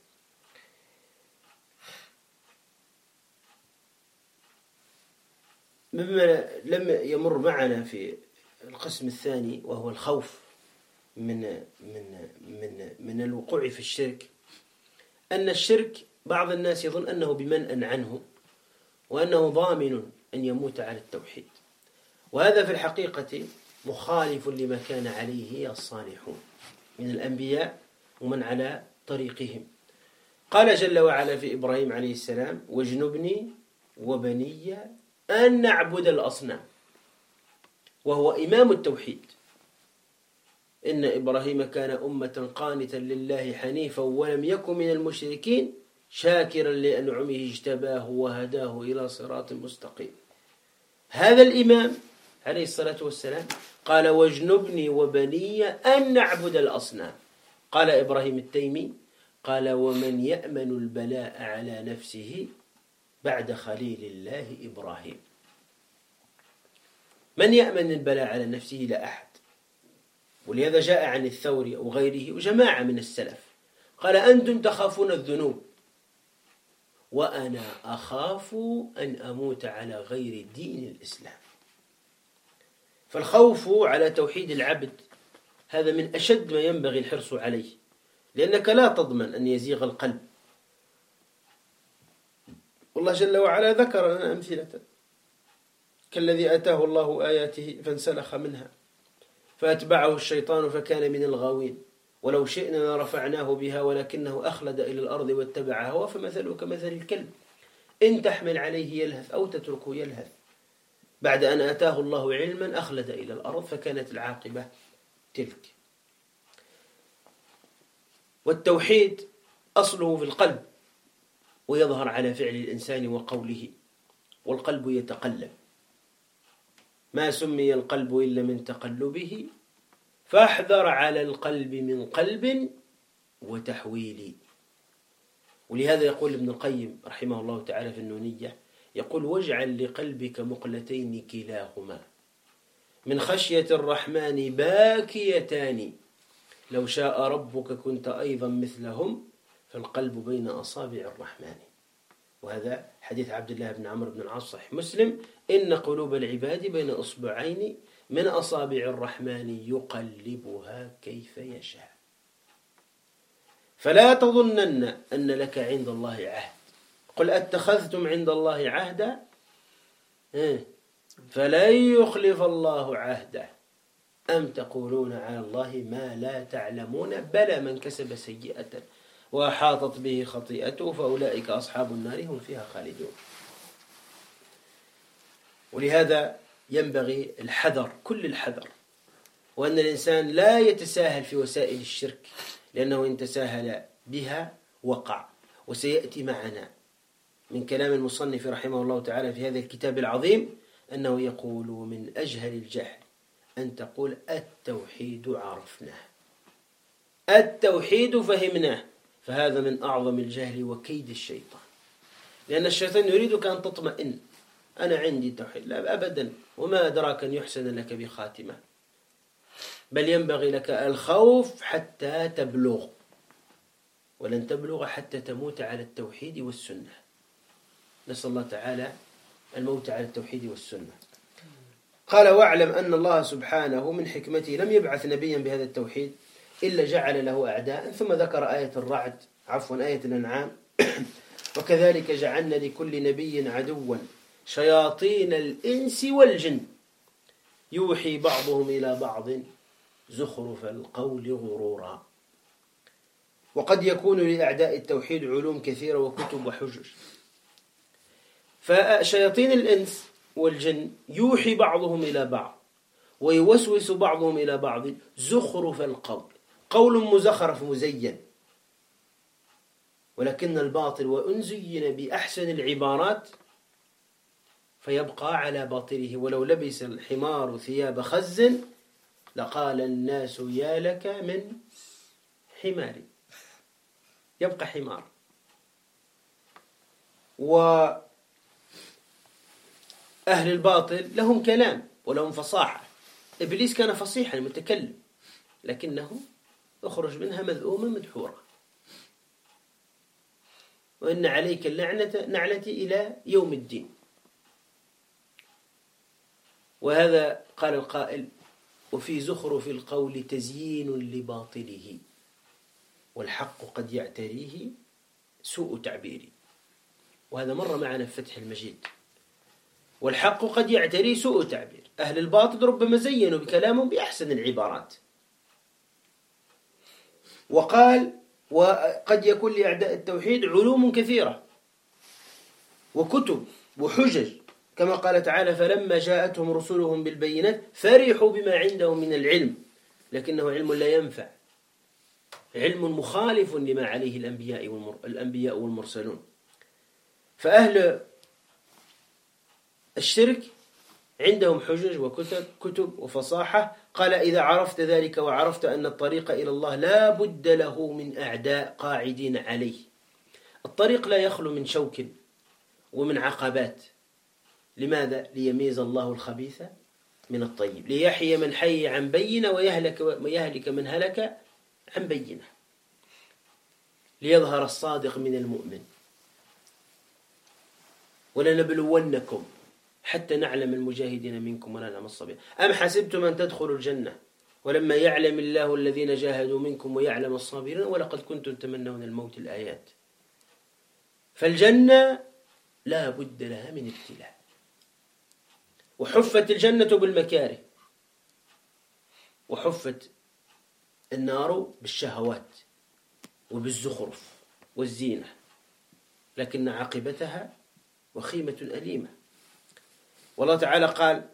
مما لم يمر معنا في القسم الثاني وهو الخوف من من من من الوقوع في الشرك، أن الشرك بعض الناس يظن أنه بمنأ عنه وأنه ضامن أن يموت على التوحيد، وهذا في الحقيقة مخالف لما كان عليه الصالحون من الأنبياء ومن على طريقهم. قال جل وعلا في إبراهيم عليه السلام واجنبني وبني أن نعبد الأصنام، وهو إمام التوحيد. إن إبراهيم كان أمة قانتا لله حنيفا ولم يكن من المشركين شاكرا لأنعمه اجتباه وهداه إلى صراط مستقيم. هذا الإمام عليه الصلاة والسلام قال واجنبني وبني أن نعبد الأصنام. قال إبراهيم التيمي قال ومن يأمن البلاء على نفسه بعد خليل الله إبراهيم. من يأمن البلاء على نفسه؟ لا أحد. ولهذا جاء عن الثوري أو غيره وجماعة من السلف قال أنتم تخافون الذنوب وأنا أخاف أن أموت على غير دين الإسلام. فالخوف على توحيد العبد هذا من أشد ما ينبغي الحرص عليه، لأنك لا تضمن أن يزيغ القلب. والله جل وعلا ذكر لنا أمثلة كالذي أتاه الله آياته فانسلخ منها فأتبعه الشيطان فكان من الغاوين ولو شئنا لرفعناه بها ولكنه أخلد إلى الأرض واتبع هواه فمثله كمثل الكلب إن تحمل عليه يلهث أو تتركه يلهث. بعد أن أتاه الله علما أخلد إلى الأرض فكانت العاقبة تلك. والتوحيد أصله في القلب ويظهر على فعل الإنسان وقوله، والقلب يتقلب، ما سمي القلب إلا من تقلبه فاحذر على القلب من قلب وتحويل. ولهذا يقول ابن القيم رحمه الله تعالى في النونية يقول واجعل لقلبك مقلتين كلاهما من خشية الرحمن باكيتان لو شاء ربك كنت أيضا مثلهم فالقلب بين أصابع الرحمن. وهذا حديث عبد الله بن عمرو بن العاص صحيح مسلم إن قلوب العباد بين أصبعين من أصابع الرحمن يقلبها كيف يشاء. فلا تظنن أن لك عند الله عهد، قل أتخذتم عند الله عهدا فلن يخلف الله عهده أم تقولون على الله ما لا تعلمون بلى من كسب سيئة وأحاطت به خطيئته فأولئك أصحاب النار هم فيها خالدون. ولهذا ينبغي الحذر كل الحذر، وأن الإنسان لا يتساهل في وسائل الشرك، لأنه إن تساهل بها وقع. وسيأتي معنا من كلام المصنف رحمه الله تعالى في هذا الكتاب العظيم أنه يقول من أجهل الجهل أن تقول التوحيد عرفناه، التوحيد فهمناه، فهذا من أعظم الجهل وكيد الشيطان، لأن الشيطان يريدك أن تطمئن، أنا عندي توحيد، لا أبدا، وما أدراك أن يحسن لك بخاتمة، بل ينبغي لك الخوف حتى تبلغ، ولن تبلغ حتى تموت على التوحيد والسنة. نسأل الله تعالى الموت على التوحيد والسنة. قال واعلم أن الله سبحانه من حكمته لم يبعث نبيا بهذا التوحيد إلا جعل له أعداء، ثم ذكر آية الرعد عفوا آية الأنعام وكذلك جعلنا لكل نبي عدوا شياطين الإنس والجن يوحي بعضهم إلى بعض زخرف القول غرورا. وقد يكون لأعداء التوحيد علوم كثيرة وكتب وحجج، فشياطين الإنس والجن يوحي بعضهم إلى بعض ويوسوس بعضهم إلى بعض زخرف القول، قول مزخرف مزين، ولكن الباطل وإن زين بأحسن العبارات فيبقى على باطله، ولو لبس الحمار ثياب خز لقال الناس يا لك من حمار، يبقى حمار. وأهل الباطل لهم كلام ولهم فصاحة، إبليس كان فصيحا متكلم لكنه أخرج منها مذءوما مدحورا، وإن عليك اللعنة نعلتي إلى يوم الدين. وهذا قال القائل وفي زخرف القول تزيين لباطله والحق قد يعتريه سوء تعبيري. وهذا مر معنا في فتح المجيد، والحق قد يعتري سوء تعبير. أهل الباطل ربما زينوا بكلامهم بأحسن العبارات. وقال وقد يكون لأعداء التوحيد علوم كثيرة وكتب وحجج، كما قال تعالى فلما جاءتهم رسلهم بالبينات فرحوا بما عندهم من العلم لكنه علم لا ينفع، علم مخالف لما عليه الأنبياء والمر... الأنبياء والمرسلون. فأهل الشرك عندهم حجج وكتب كتب وفصاحة. قال إذا عرفت ذلك وعرفت أن الطريق إلى الله لا بد له من أعداء قاعدين عليه. الطريق لا يخلو من شوك ومن عقبات. لماذا؟ ليميز الله الخبيث من الطيب ليحيي من حي عن بينة ويهلك, ويهلك من هلك عن بينة ليظهر الصادق من المؤمن ولنبلونكم حتى نعلم المجاهدين منكم ونعلم الصابرين أم حسبتم أن تدخلوا الجنة ولما يعلم الله الذين جاهدوا منكم ويعلم الصابرين ولقد كنتم تمنون الموت الآيات. فالجنة لا بد لها من ابتلاء، وحفت الجنة بالمكاره، وحفت النار بالشهوات وبالزخرف والزينة، لكن عاقبتها وخيمة أليمة. والله تعالى قال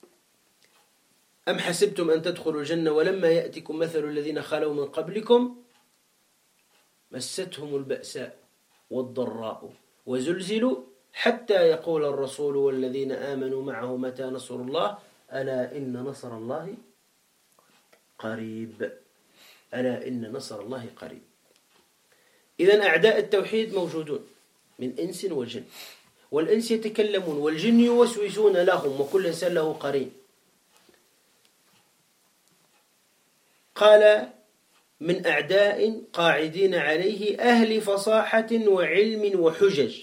أم حسبتم أن تدخلوا الجنة ولما يأتكم مثل الذين خلوا من قبلكم مستهم البأساء والضراء وزلزلوا حتى يقول الرسول والذين آمنوا معه متى نصر الله ألا إن نصر الله قريب. ألا إن نصر الله قريب. إذن أعداء التوحيد موجودون من إنس وجن، والإنس يتكلمون والجن يوسوسون لهم، وكل إنسان له قرين. قال من أعداء قاعدين عليه أهل فصاحة وعلم وحجج.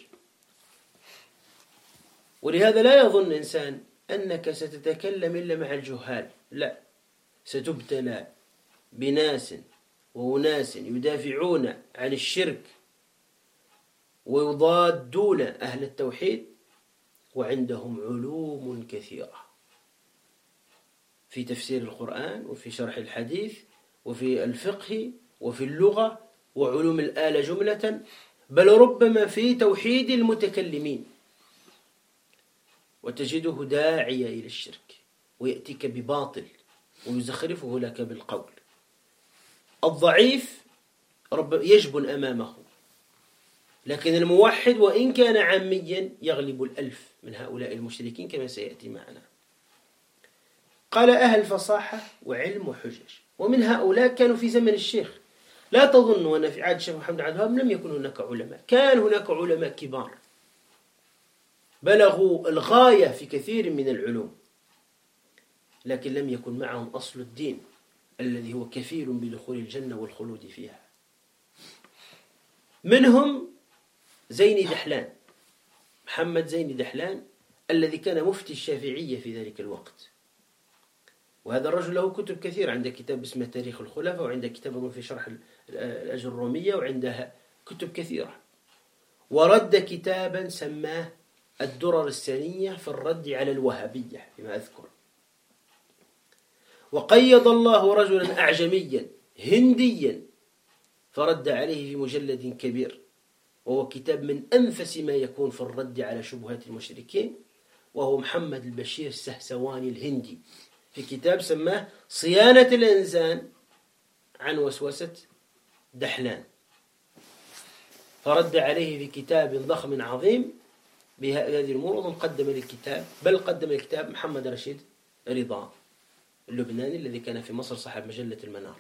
ولهذا لا يظن إنسان أنك ستتكلم إلا مع الجهال، لا، ستبتلى بناس وأناس يدافعون عن الشرك ويضادون أهل التوحيد وعندهم علوم كثيرة في تفسير القرآن وفي شرح الحديث وفي الفقه وفي اللغة وعلوم الآلة جملة، بل ربما في توحيد المتكلمين، وتجده داعية إلى الشرك ويأتيك بباطل ويزخرفه لك بالقول. الضعيف يجبن أمامه، لكن الموحد وإن كان عاميا يغلب الألف من هؤلاء المشركين كما سيأتي معنا. قال أهل فصاحة وعلم وحجج، ومن هؤلاء كانوا في زمن الشيخ. لا تظنوا أن في عهد الشيخ محمد عبد الوهاب لم يكن هناك علماء، كان هناك علماء كبار بلغوا الغاية في كثير من العلوم، لكن لم يكن معهم أصل الدين الذي هو كفيل بدخول الجنة والخلود فيها. منهم زيني دحلان، محمد زيني دحلان، الذي كان مفتي الشافعية في ذلك الوقت. وهذا الرجل له كتب كثيرة، عنده كتاب اسمه تاريخ الخلفاء، وعنده كتاب في شرح الأجرومية، وعنده كتب كثيرة. ورد كتابا سماه الدرر السنية في الرد على الوهابية فيما أذكر. وقيض الله رجلا أعجميا هنديا فرد عليه في مجلد كبير، وهو كتاب من أنفس ما يكون في الرد على شبهات المشركين، وهو محمد البشير السهسواني الهندي، في كتاب سماه صيانة الإنسان عن وسوسة دحلان، فرد عليه في كتاب ضخم عظيم بهذه الأمور. ومن قدم للكتاب بل قدم الكتاب محمد رشيد رضا اللبناني الذي كان في مصر صاحب مجلة المنار.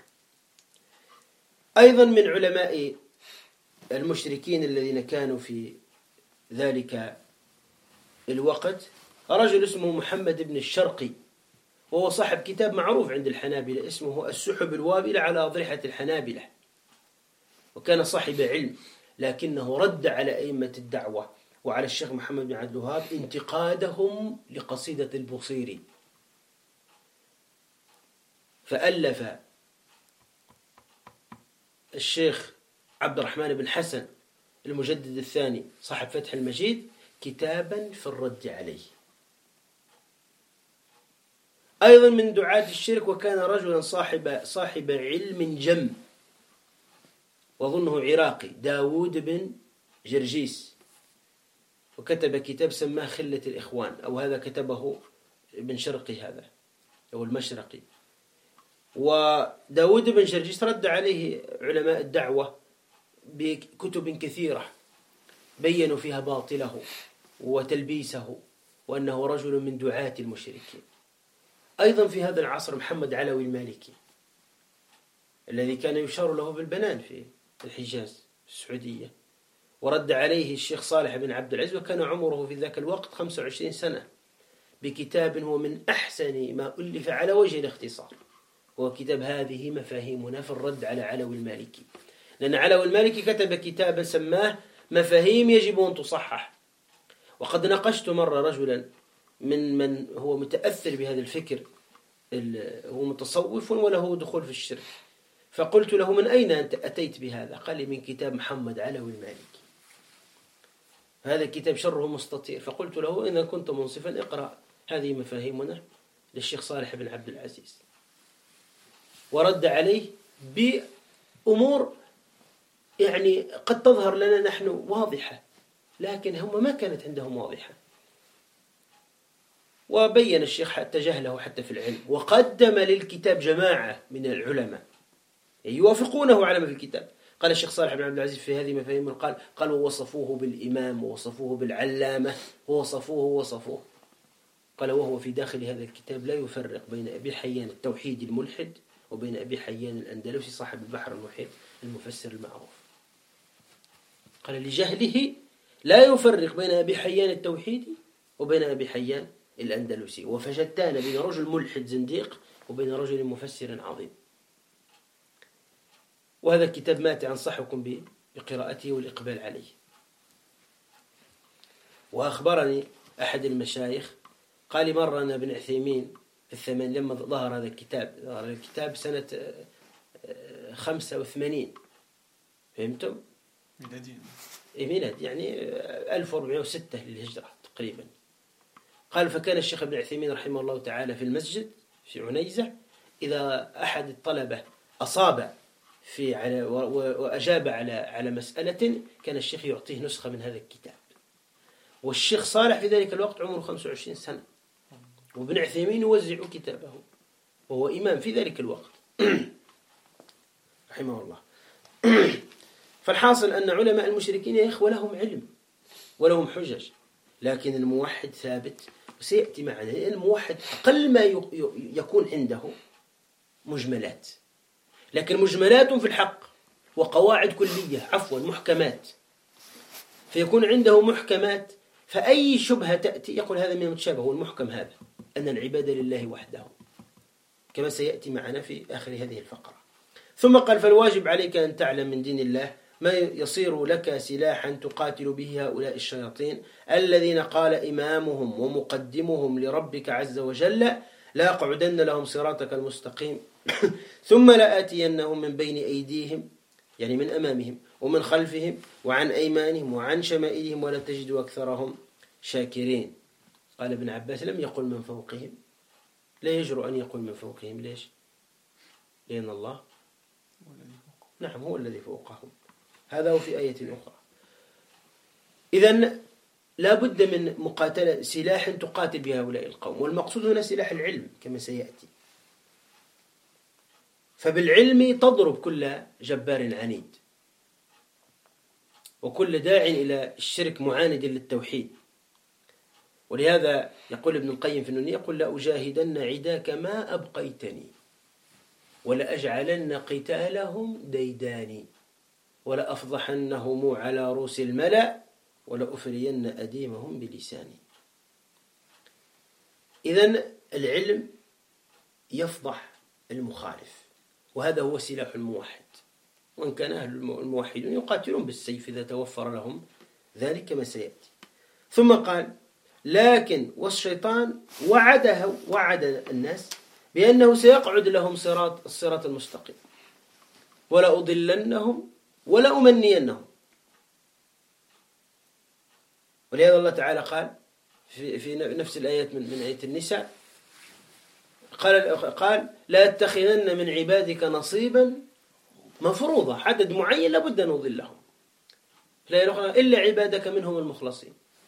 أيضا من علماء المشركين الذين كانوا في ذلك الوقت رجل اسمه محمد بن الشرقي، وهو صاحب كتاب معروف عند الحنابلة اسمه السحب الوابلة على أضرحة الحنابلة، وكان صاحب علم، لكنه رد على أئمة الدعوة وعلى الشيخ محمد بن عبد الوهاب انتقادهم لقصيدة البوصيري. فألف الشيخ عبد الرحمن بن حسن المجدد الثاني صاحب فتح المجيد كتابا في الرد عليه. أيضا من دعاة الشرك، وكان رجلا صاحب صاحب علم جم، وظنه عراقي، داود بن جرجيس، وكتب كتاب سماه خلة الإخوان، أو هذا كتبه ابن شرقي هذا أو المشرقي. وداود بن جرجيس رد عليه علماء الدعوة بكتب كثيرة بيّنوا فيها باطله وتلبيسه وأنه رجل من دعاة المشركين. أيضا في هذا العصر محمد علوي المالكي الذي كان يشار له بالبنان في الحجاز في السعودية، ورد عليه الشيخ صالح بن عبد العزيز، وكان عمره في ذاك الوقت خمسة وعشرين سنة، بكتاب هو من أحسن ما ألف على وجه الاختصار، هو كتاب هذه مفاهيمنا في الرد على علوي المالكي. لأن علوي المالكي كتب كتابا سماه مفاهيم يجب أن تصحح. وقد ناقشت مرة رجلا من من هو متأثر بهذا الفكر، هو متصوف وله دخول في الشرك، فقلت له: من أين أنت أتيت بهذا؟ قال لي: من كتاب محمد علوي المالكي، هذا الكتاب شره مستطير. فقلت له: إذا كنت منصفا اقرأ هذه مفاهيمنا للشيخ صالح بن عبد العزيز. ورد عليه بأمور يعني قد تظهر لنا نحن واضحة، لكن هم ما كانت عندهم واضحة. وبين الشيخ حتى جهله حتى في العلم، وقدم للكتاب جماعة من العلماء يوافقونه على ما في الكتاب. قال الشيخ صالح بن عبد العزيز في هذه مفاهيم، قال قالوا وصفوه بالإمام ووصفوه بالعلامة ووصفوه ووصفوه. قال وهو في داخل هذا الكتاب لا يفرق بين أبي حيان التوحيد الملحد وبين أبي حيان الأندلسي صاحب البحر المحيط المفسر المعروف. قال لجهله لا يفرق بين أبي حيان التوحيدي وبين أبي حيان الأندلسي، وفشتان بين رجل ملحد زنديق وبين رجل مفسر عظيم. وهذا الكتاب مات، أنصحكم بقراءته والإقبال عليه. وأخبرني أحد المشايخ قال لي مرة أن ابن عثيمين في الثمان لما ظهر هذا الكتاب، ظهر الكتاب سنة خمسة وثمانين، فهمتم؟ ميلادي. إيه ميلاد، يعني ألف وأربعمائة وستة للهجرة تقريبا. قال فكان الشيخ ابن عثيمين رحمه الله تعالى في المسجد في عنيزة، إذا أحد الطلبة أصاب في على وأجاب على على مسألة كان الشيخ يعطيه نسخة من هذا الكتاب. والشيخ صالح في ذلك الوقت عمره خمسة وعشرين سنة، وابن عثيمين يوزع كتابه وهو إمام في ذلك الوقت رحمه الله. فالحاصل أن علماء المشركين يا إخوة لهم علم ولهم حجج، لكن الموحد ثابت. وسيأتي معنا الموحد أقل ما يكون عنده مجملات، لكن مجملات في الحق وقواعد كلية، عفوا محكمات، فيكون عنده محكمات، فأي شبهة تأتي يقول هذا من المتشابه، والمحكم هذا أن العبادة لله وحده، كما سيأتي معنا في آخر هذه الفقرة. ثم قال فالواجب عليك أن تعلم من دين الله ما يصير لك سلاحا تقاتل به هؤلاء الشياطين الذين قال إمامهم ومقدمهم لربك عز وجل لا أقعدن لهم صراطك المستقيم ثم لآتينهم من بين أيديهم، يعني من أمامهم، ومن خلفهم وعن أيمانهم وعن شمائلهم ولا تجد أكثرهم شاكرين. قال ابن عباس لم يقل من فوقهم، لا يجرؤ أن يقول من فوقهم. ليش؟ لأن الله نعم هو الذي فوقهم. هذا وفي آية أخرى. إذن لا بد من مقاتلة، سلاح تقاتل بهؤلاء القوم، والمقصود هنا سلاح العلم كما سيأتي. فبالعلم تضرب كل جبار عنيد وكل داع إلى الشرك معاند للتوحيد. ولهذا يقول ابن القيم في النونية يقول لا أجاهدن عداك ما أبقيتني ولأجعلن قتالهم ديداني ولأفضحنهم على رؤوس الملأ ولأفرين أديمهم بلساني. إذن العلم يفضح المخالف، وهذا هو سلاح الموحد، وإن كان أهل الموحدون يقاتلون بالسيف إذا توفر لهم ذلك كما سيأتي. ثم قال لكن والشيطان وعده وعد الناس بأنه سيقعد لهم صراط الصراط المستقيم ولا أضلنهم ولا أمنينهم. ولهذا الله تعالى قال في, في نفس الآيات من, من آية النساء قال, قال لا اتخذن من عبادك نصيبا مفروضا، عدد معين لابد أن نضلهم إلا عبادك منهم المخلصين.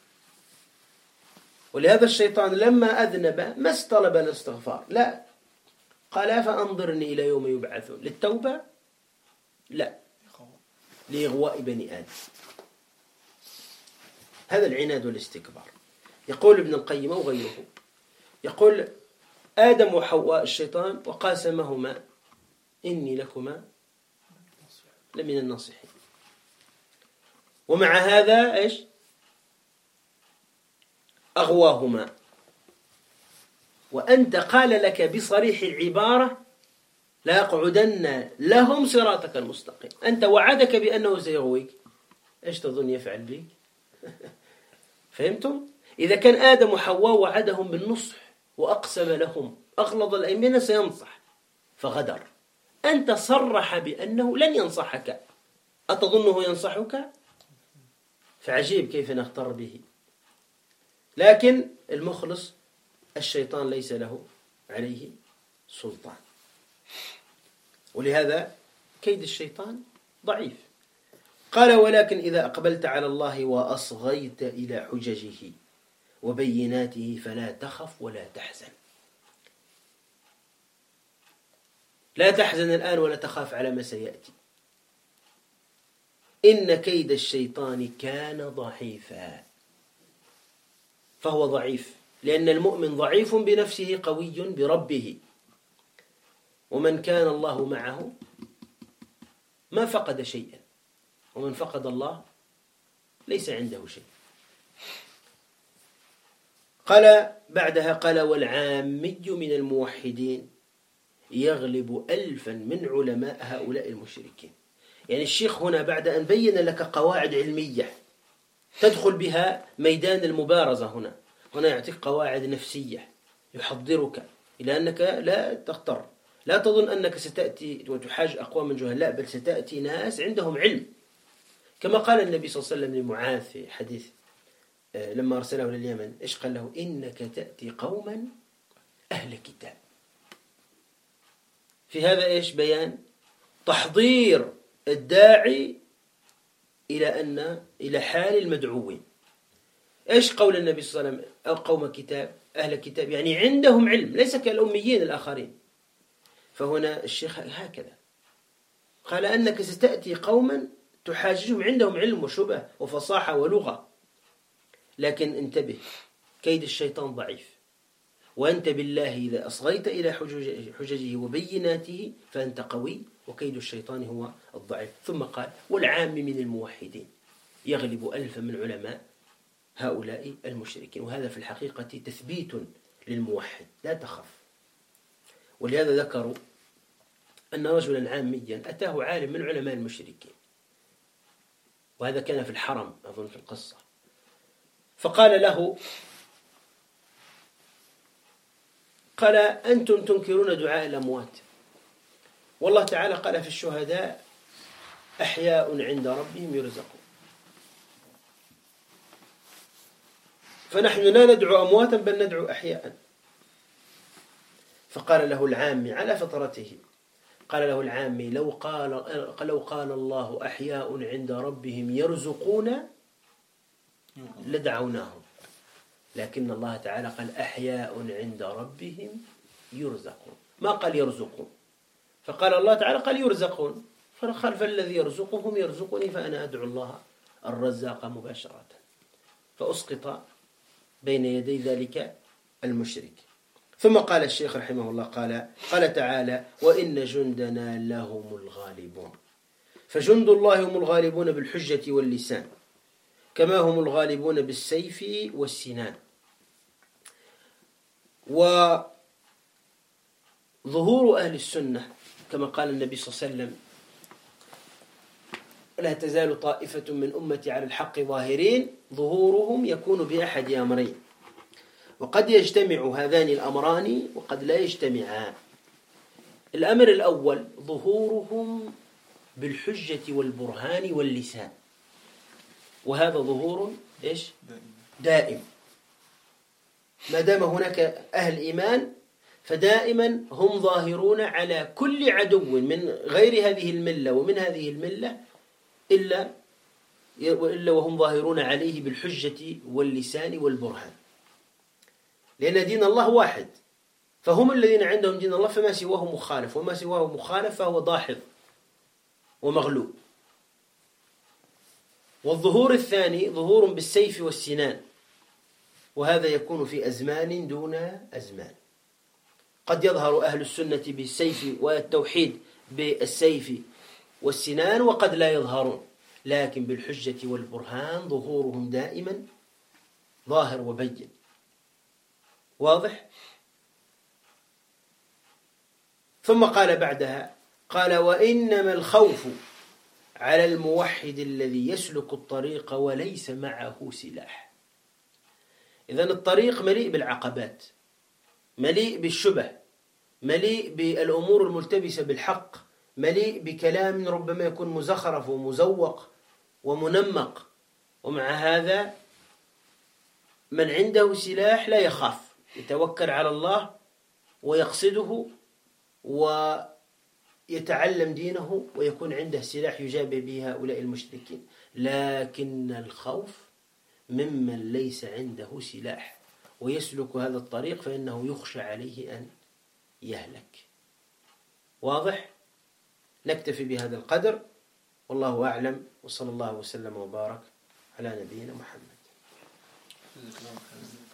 ولهذا الشيطان لما أذنب ما استطلب الاستغفار، لا، قال فأنظرني إلى يوم يبعثون. للتوبة؟ لا، لإغواء بني آدم. هذا العناد والاستكبار. يقول ابن القيم وغيره، يقول آدم وحواء الشيطان وقاسمهما إني لكما لمن الناصحين. ومع هذا إيش؟ أغواهما وأنت قال لك بصريح العبارة لأقعدن لهم صراطك المستقيم. أنت وعدك بأنه سيغويك، إيش تظن يفعل بك؟ فهمتم؟ إذا كان آدم وحواء وعدهم بالنصح وأقسم لهم أغلظ الأيمان سينصح فغدر، أنت صرح بأنه لن ينصحك، أتظنه ينصحك؟ فعجيب كيف نغتر به. لكن المخلص الشيطان ليس له عليه سلطان، ولهذا كيد الشيطان ضعيف. قال ولكن إذا أقبلت على الله وأصغيت إلى حججه وبيناته فلا تخف ولا تحزن. لا تحزن الآن ولا تخاف على ما سيأتي. إن كيد الشيطان كان ضعيفا، فهو ضعيف لأن المؤمن ضعيف بنفسه قوي بربه، ومن كان الله معه ما فقد شيئا، ومن فقد الله ليس عنده شيء. قال بعدها قال والعامي من الموحدين يغلب ألفا من علماء هؤلاء المشركين. يعني الشيخ هنا بعد أن بين لك قواعد علمية تدخل بها ميدان المبارزة، هنا هنا يعطيك قواعد نفسية يحضرك إلى أنك لا تغتر، لا تظن أنك ستأتي وتحاج أقوام من جهلاء، بل ستأتي ناس عندهم علم، كما قال النبي صلى الله عليه وسلم لمعاذ في حديث لما أرسله لليمن، إيش قال له؟ إنك تأتي قوما أهل كتاب. في هذا إيش بيان تحضير الداعي إلى أن إلى حال المدعوين. إيش قول النبي صلى الله عليه وسلم؟ أو قوم كتاب أهل كتاب، يعني عندهم علم ليس كالأميين الآخرين. فهنا الشيخ هكذا قال أنك ستأتي قوما تحاججهم عندهم علم وشبه وفصاحة ولغة، لكن انتبه كيد الشيطان ضعيف، وأنت بالله إذا أصغيت إلى حججه وبيناته فأنت قوي، وكيد الشيطان هو الضعيف. ثم قال والعام من الموحدين يغلب ألفا من علماء هؤلاء المشركين. وهذا في الحقيقة تثبيت للموحد، لا تخف. ولهذا ذكروا أن رجلا عاميا أتاه عالم من علماء المشركين، وهذا كان في الحرم أظن في القصة، فقال له قال أنتم تنكرون دعاء الأموات، والله تعالى قال في الشهداء أحياء عند ربهم يرزقون، فنحن لا ندعو أمواتا بل ندعو أحياء. فقال له العامي على فطرته، قال له العامي لو قال, لو قال الله أحياء عند ربهم يرزقون لدعوناهم، لكن الله تعالى قال أحياء عند ربهم يرزقون، ما قال يرزقون. فقال الله تعالى قال يرزقون، فقال فالذي يرزقهم يرزقني فأنا أدعو الله الرزاق مباشرة. فأسقط بين يدي ذلك المشرك. ثم قال الشيخ رحمه الله قال قال تعالى وإن جندنا لهم الغالبون. فجند الله هم الغالبون بالحجة واللسان، كما هم الغالبون بالسيف والسنان. وظهور أهل السنة كما قال النبي صلى الله عليه وسلم لا تزال طائفة من أمتي على الحق ظاهرين، ظهورهم يكون بأحد أمرين، وقد يجتمع هذان الأمران وقد لا يجتمعان. الأمر الأول ظهورهم بالحجة والبرهان واللسان، وهذا ظهور إيش؟ دائم. ما دام هناك أهل إيمان فدائما هم ظاهرون على كل عدو من غير هذه الملة ومن هذه الملة إلا وإلا وهم ظاهرون عليه بالحجة واللسان والبرهان، لأن دين الله واحد، فهم الذين عندهم دين الله فما سواه مخالف، وما سواه مخالف فهو ضاحض ومغلوب. والظهور الثاني ظهور بالسيف والسنان، وهذا يكون في أزمان دون أزمان. قد يظهر أهل السنة بالسيف والتوحيد بالسيف والسنان، وقد لا يظهرون، لكن بالحجة والبرهان ظهورهم دائما ظاهر وبين. واضح؟ ثم قال بعدها قال وإنما الخوف على الموحد الذي يسلك الطريق وليس معه سلاح. إذن الطريق مليء بالعقبات، مليء بالشبه، مليء بالأمور الملتبسة بالحق، مليء بكلام ربما يكون مزخرف ومزوق ومنمق. ومع هذا من عنده سلاح لا يخاف، يتوكل على الله ويقصده ويتعلم دينه ويكون عنده سلاح يجابه به هؤلاء المشركين. لكن الخوف ممن ليس عنده سلاح ويسلك هذا الطريق فإنه يخشى عليه أن يهلك. واضح؟ نكتفي بهذا القدر، والله أعلم، وصلى الله وسلم وبارك على نبينا محمد.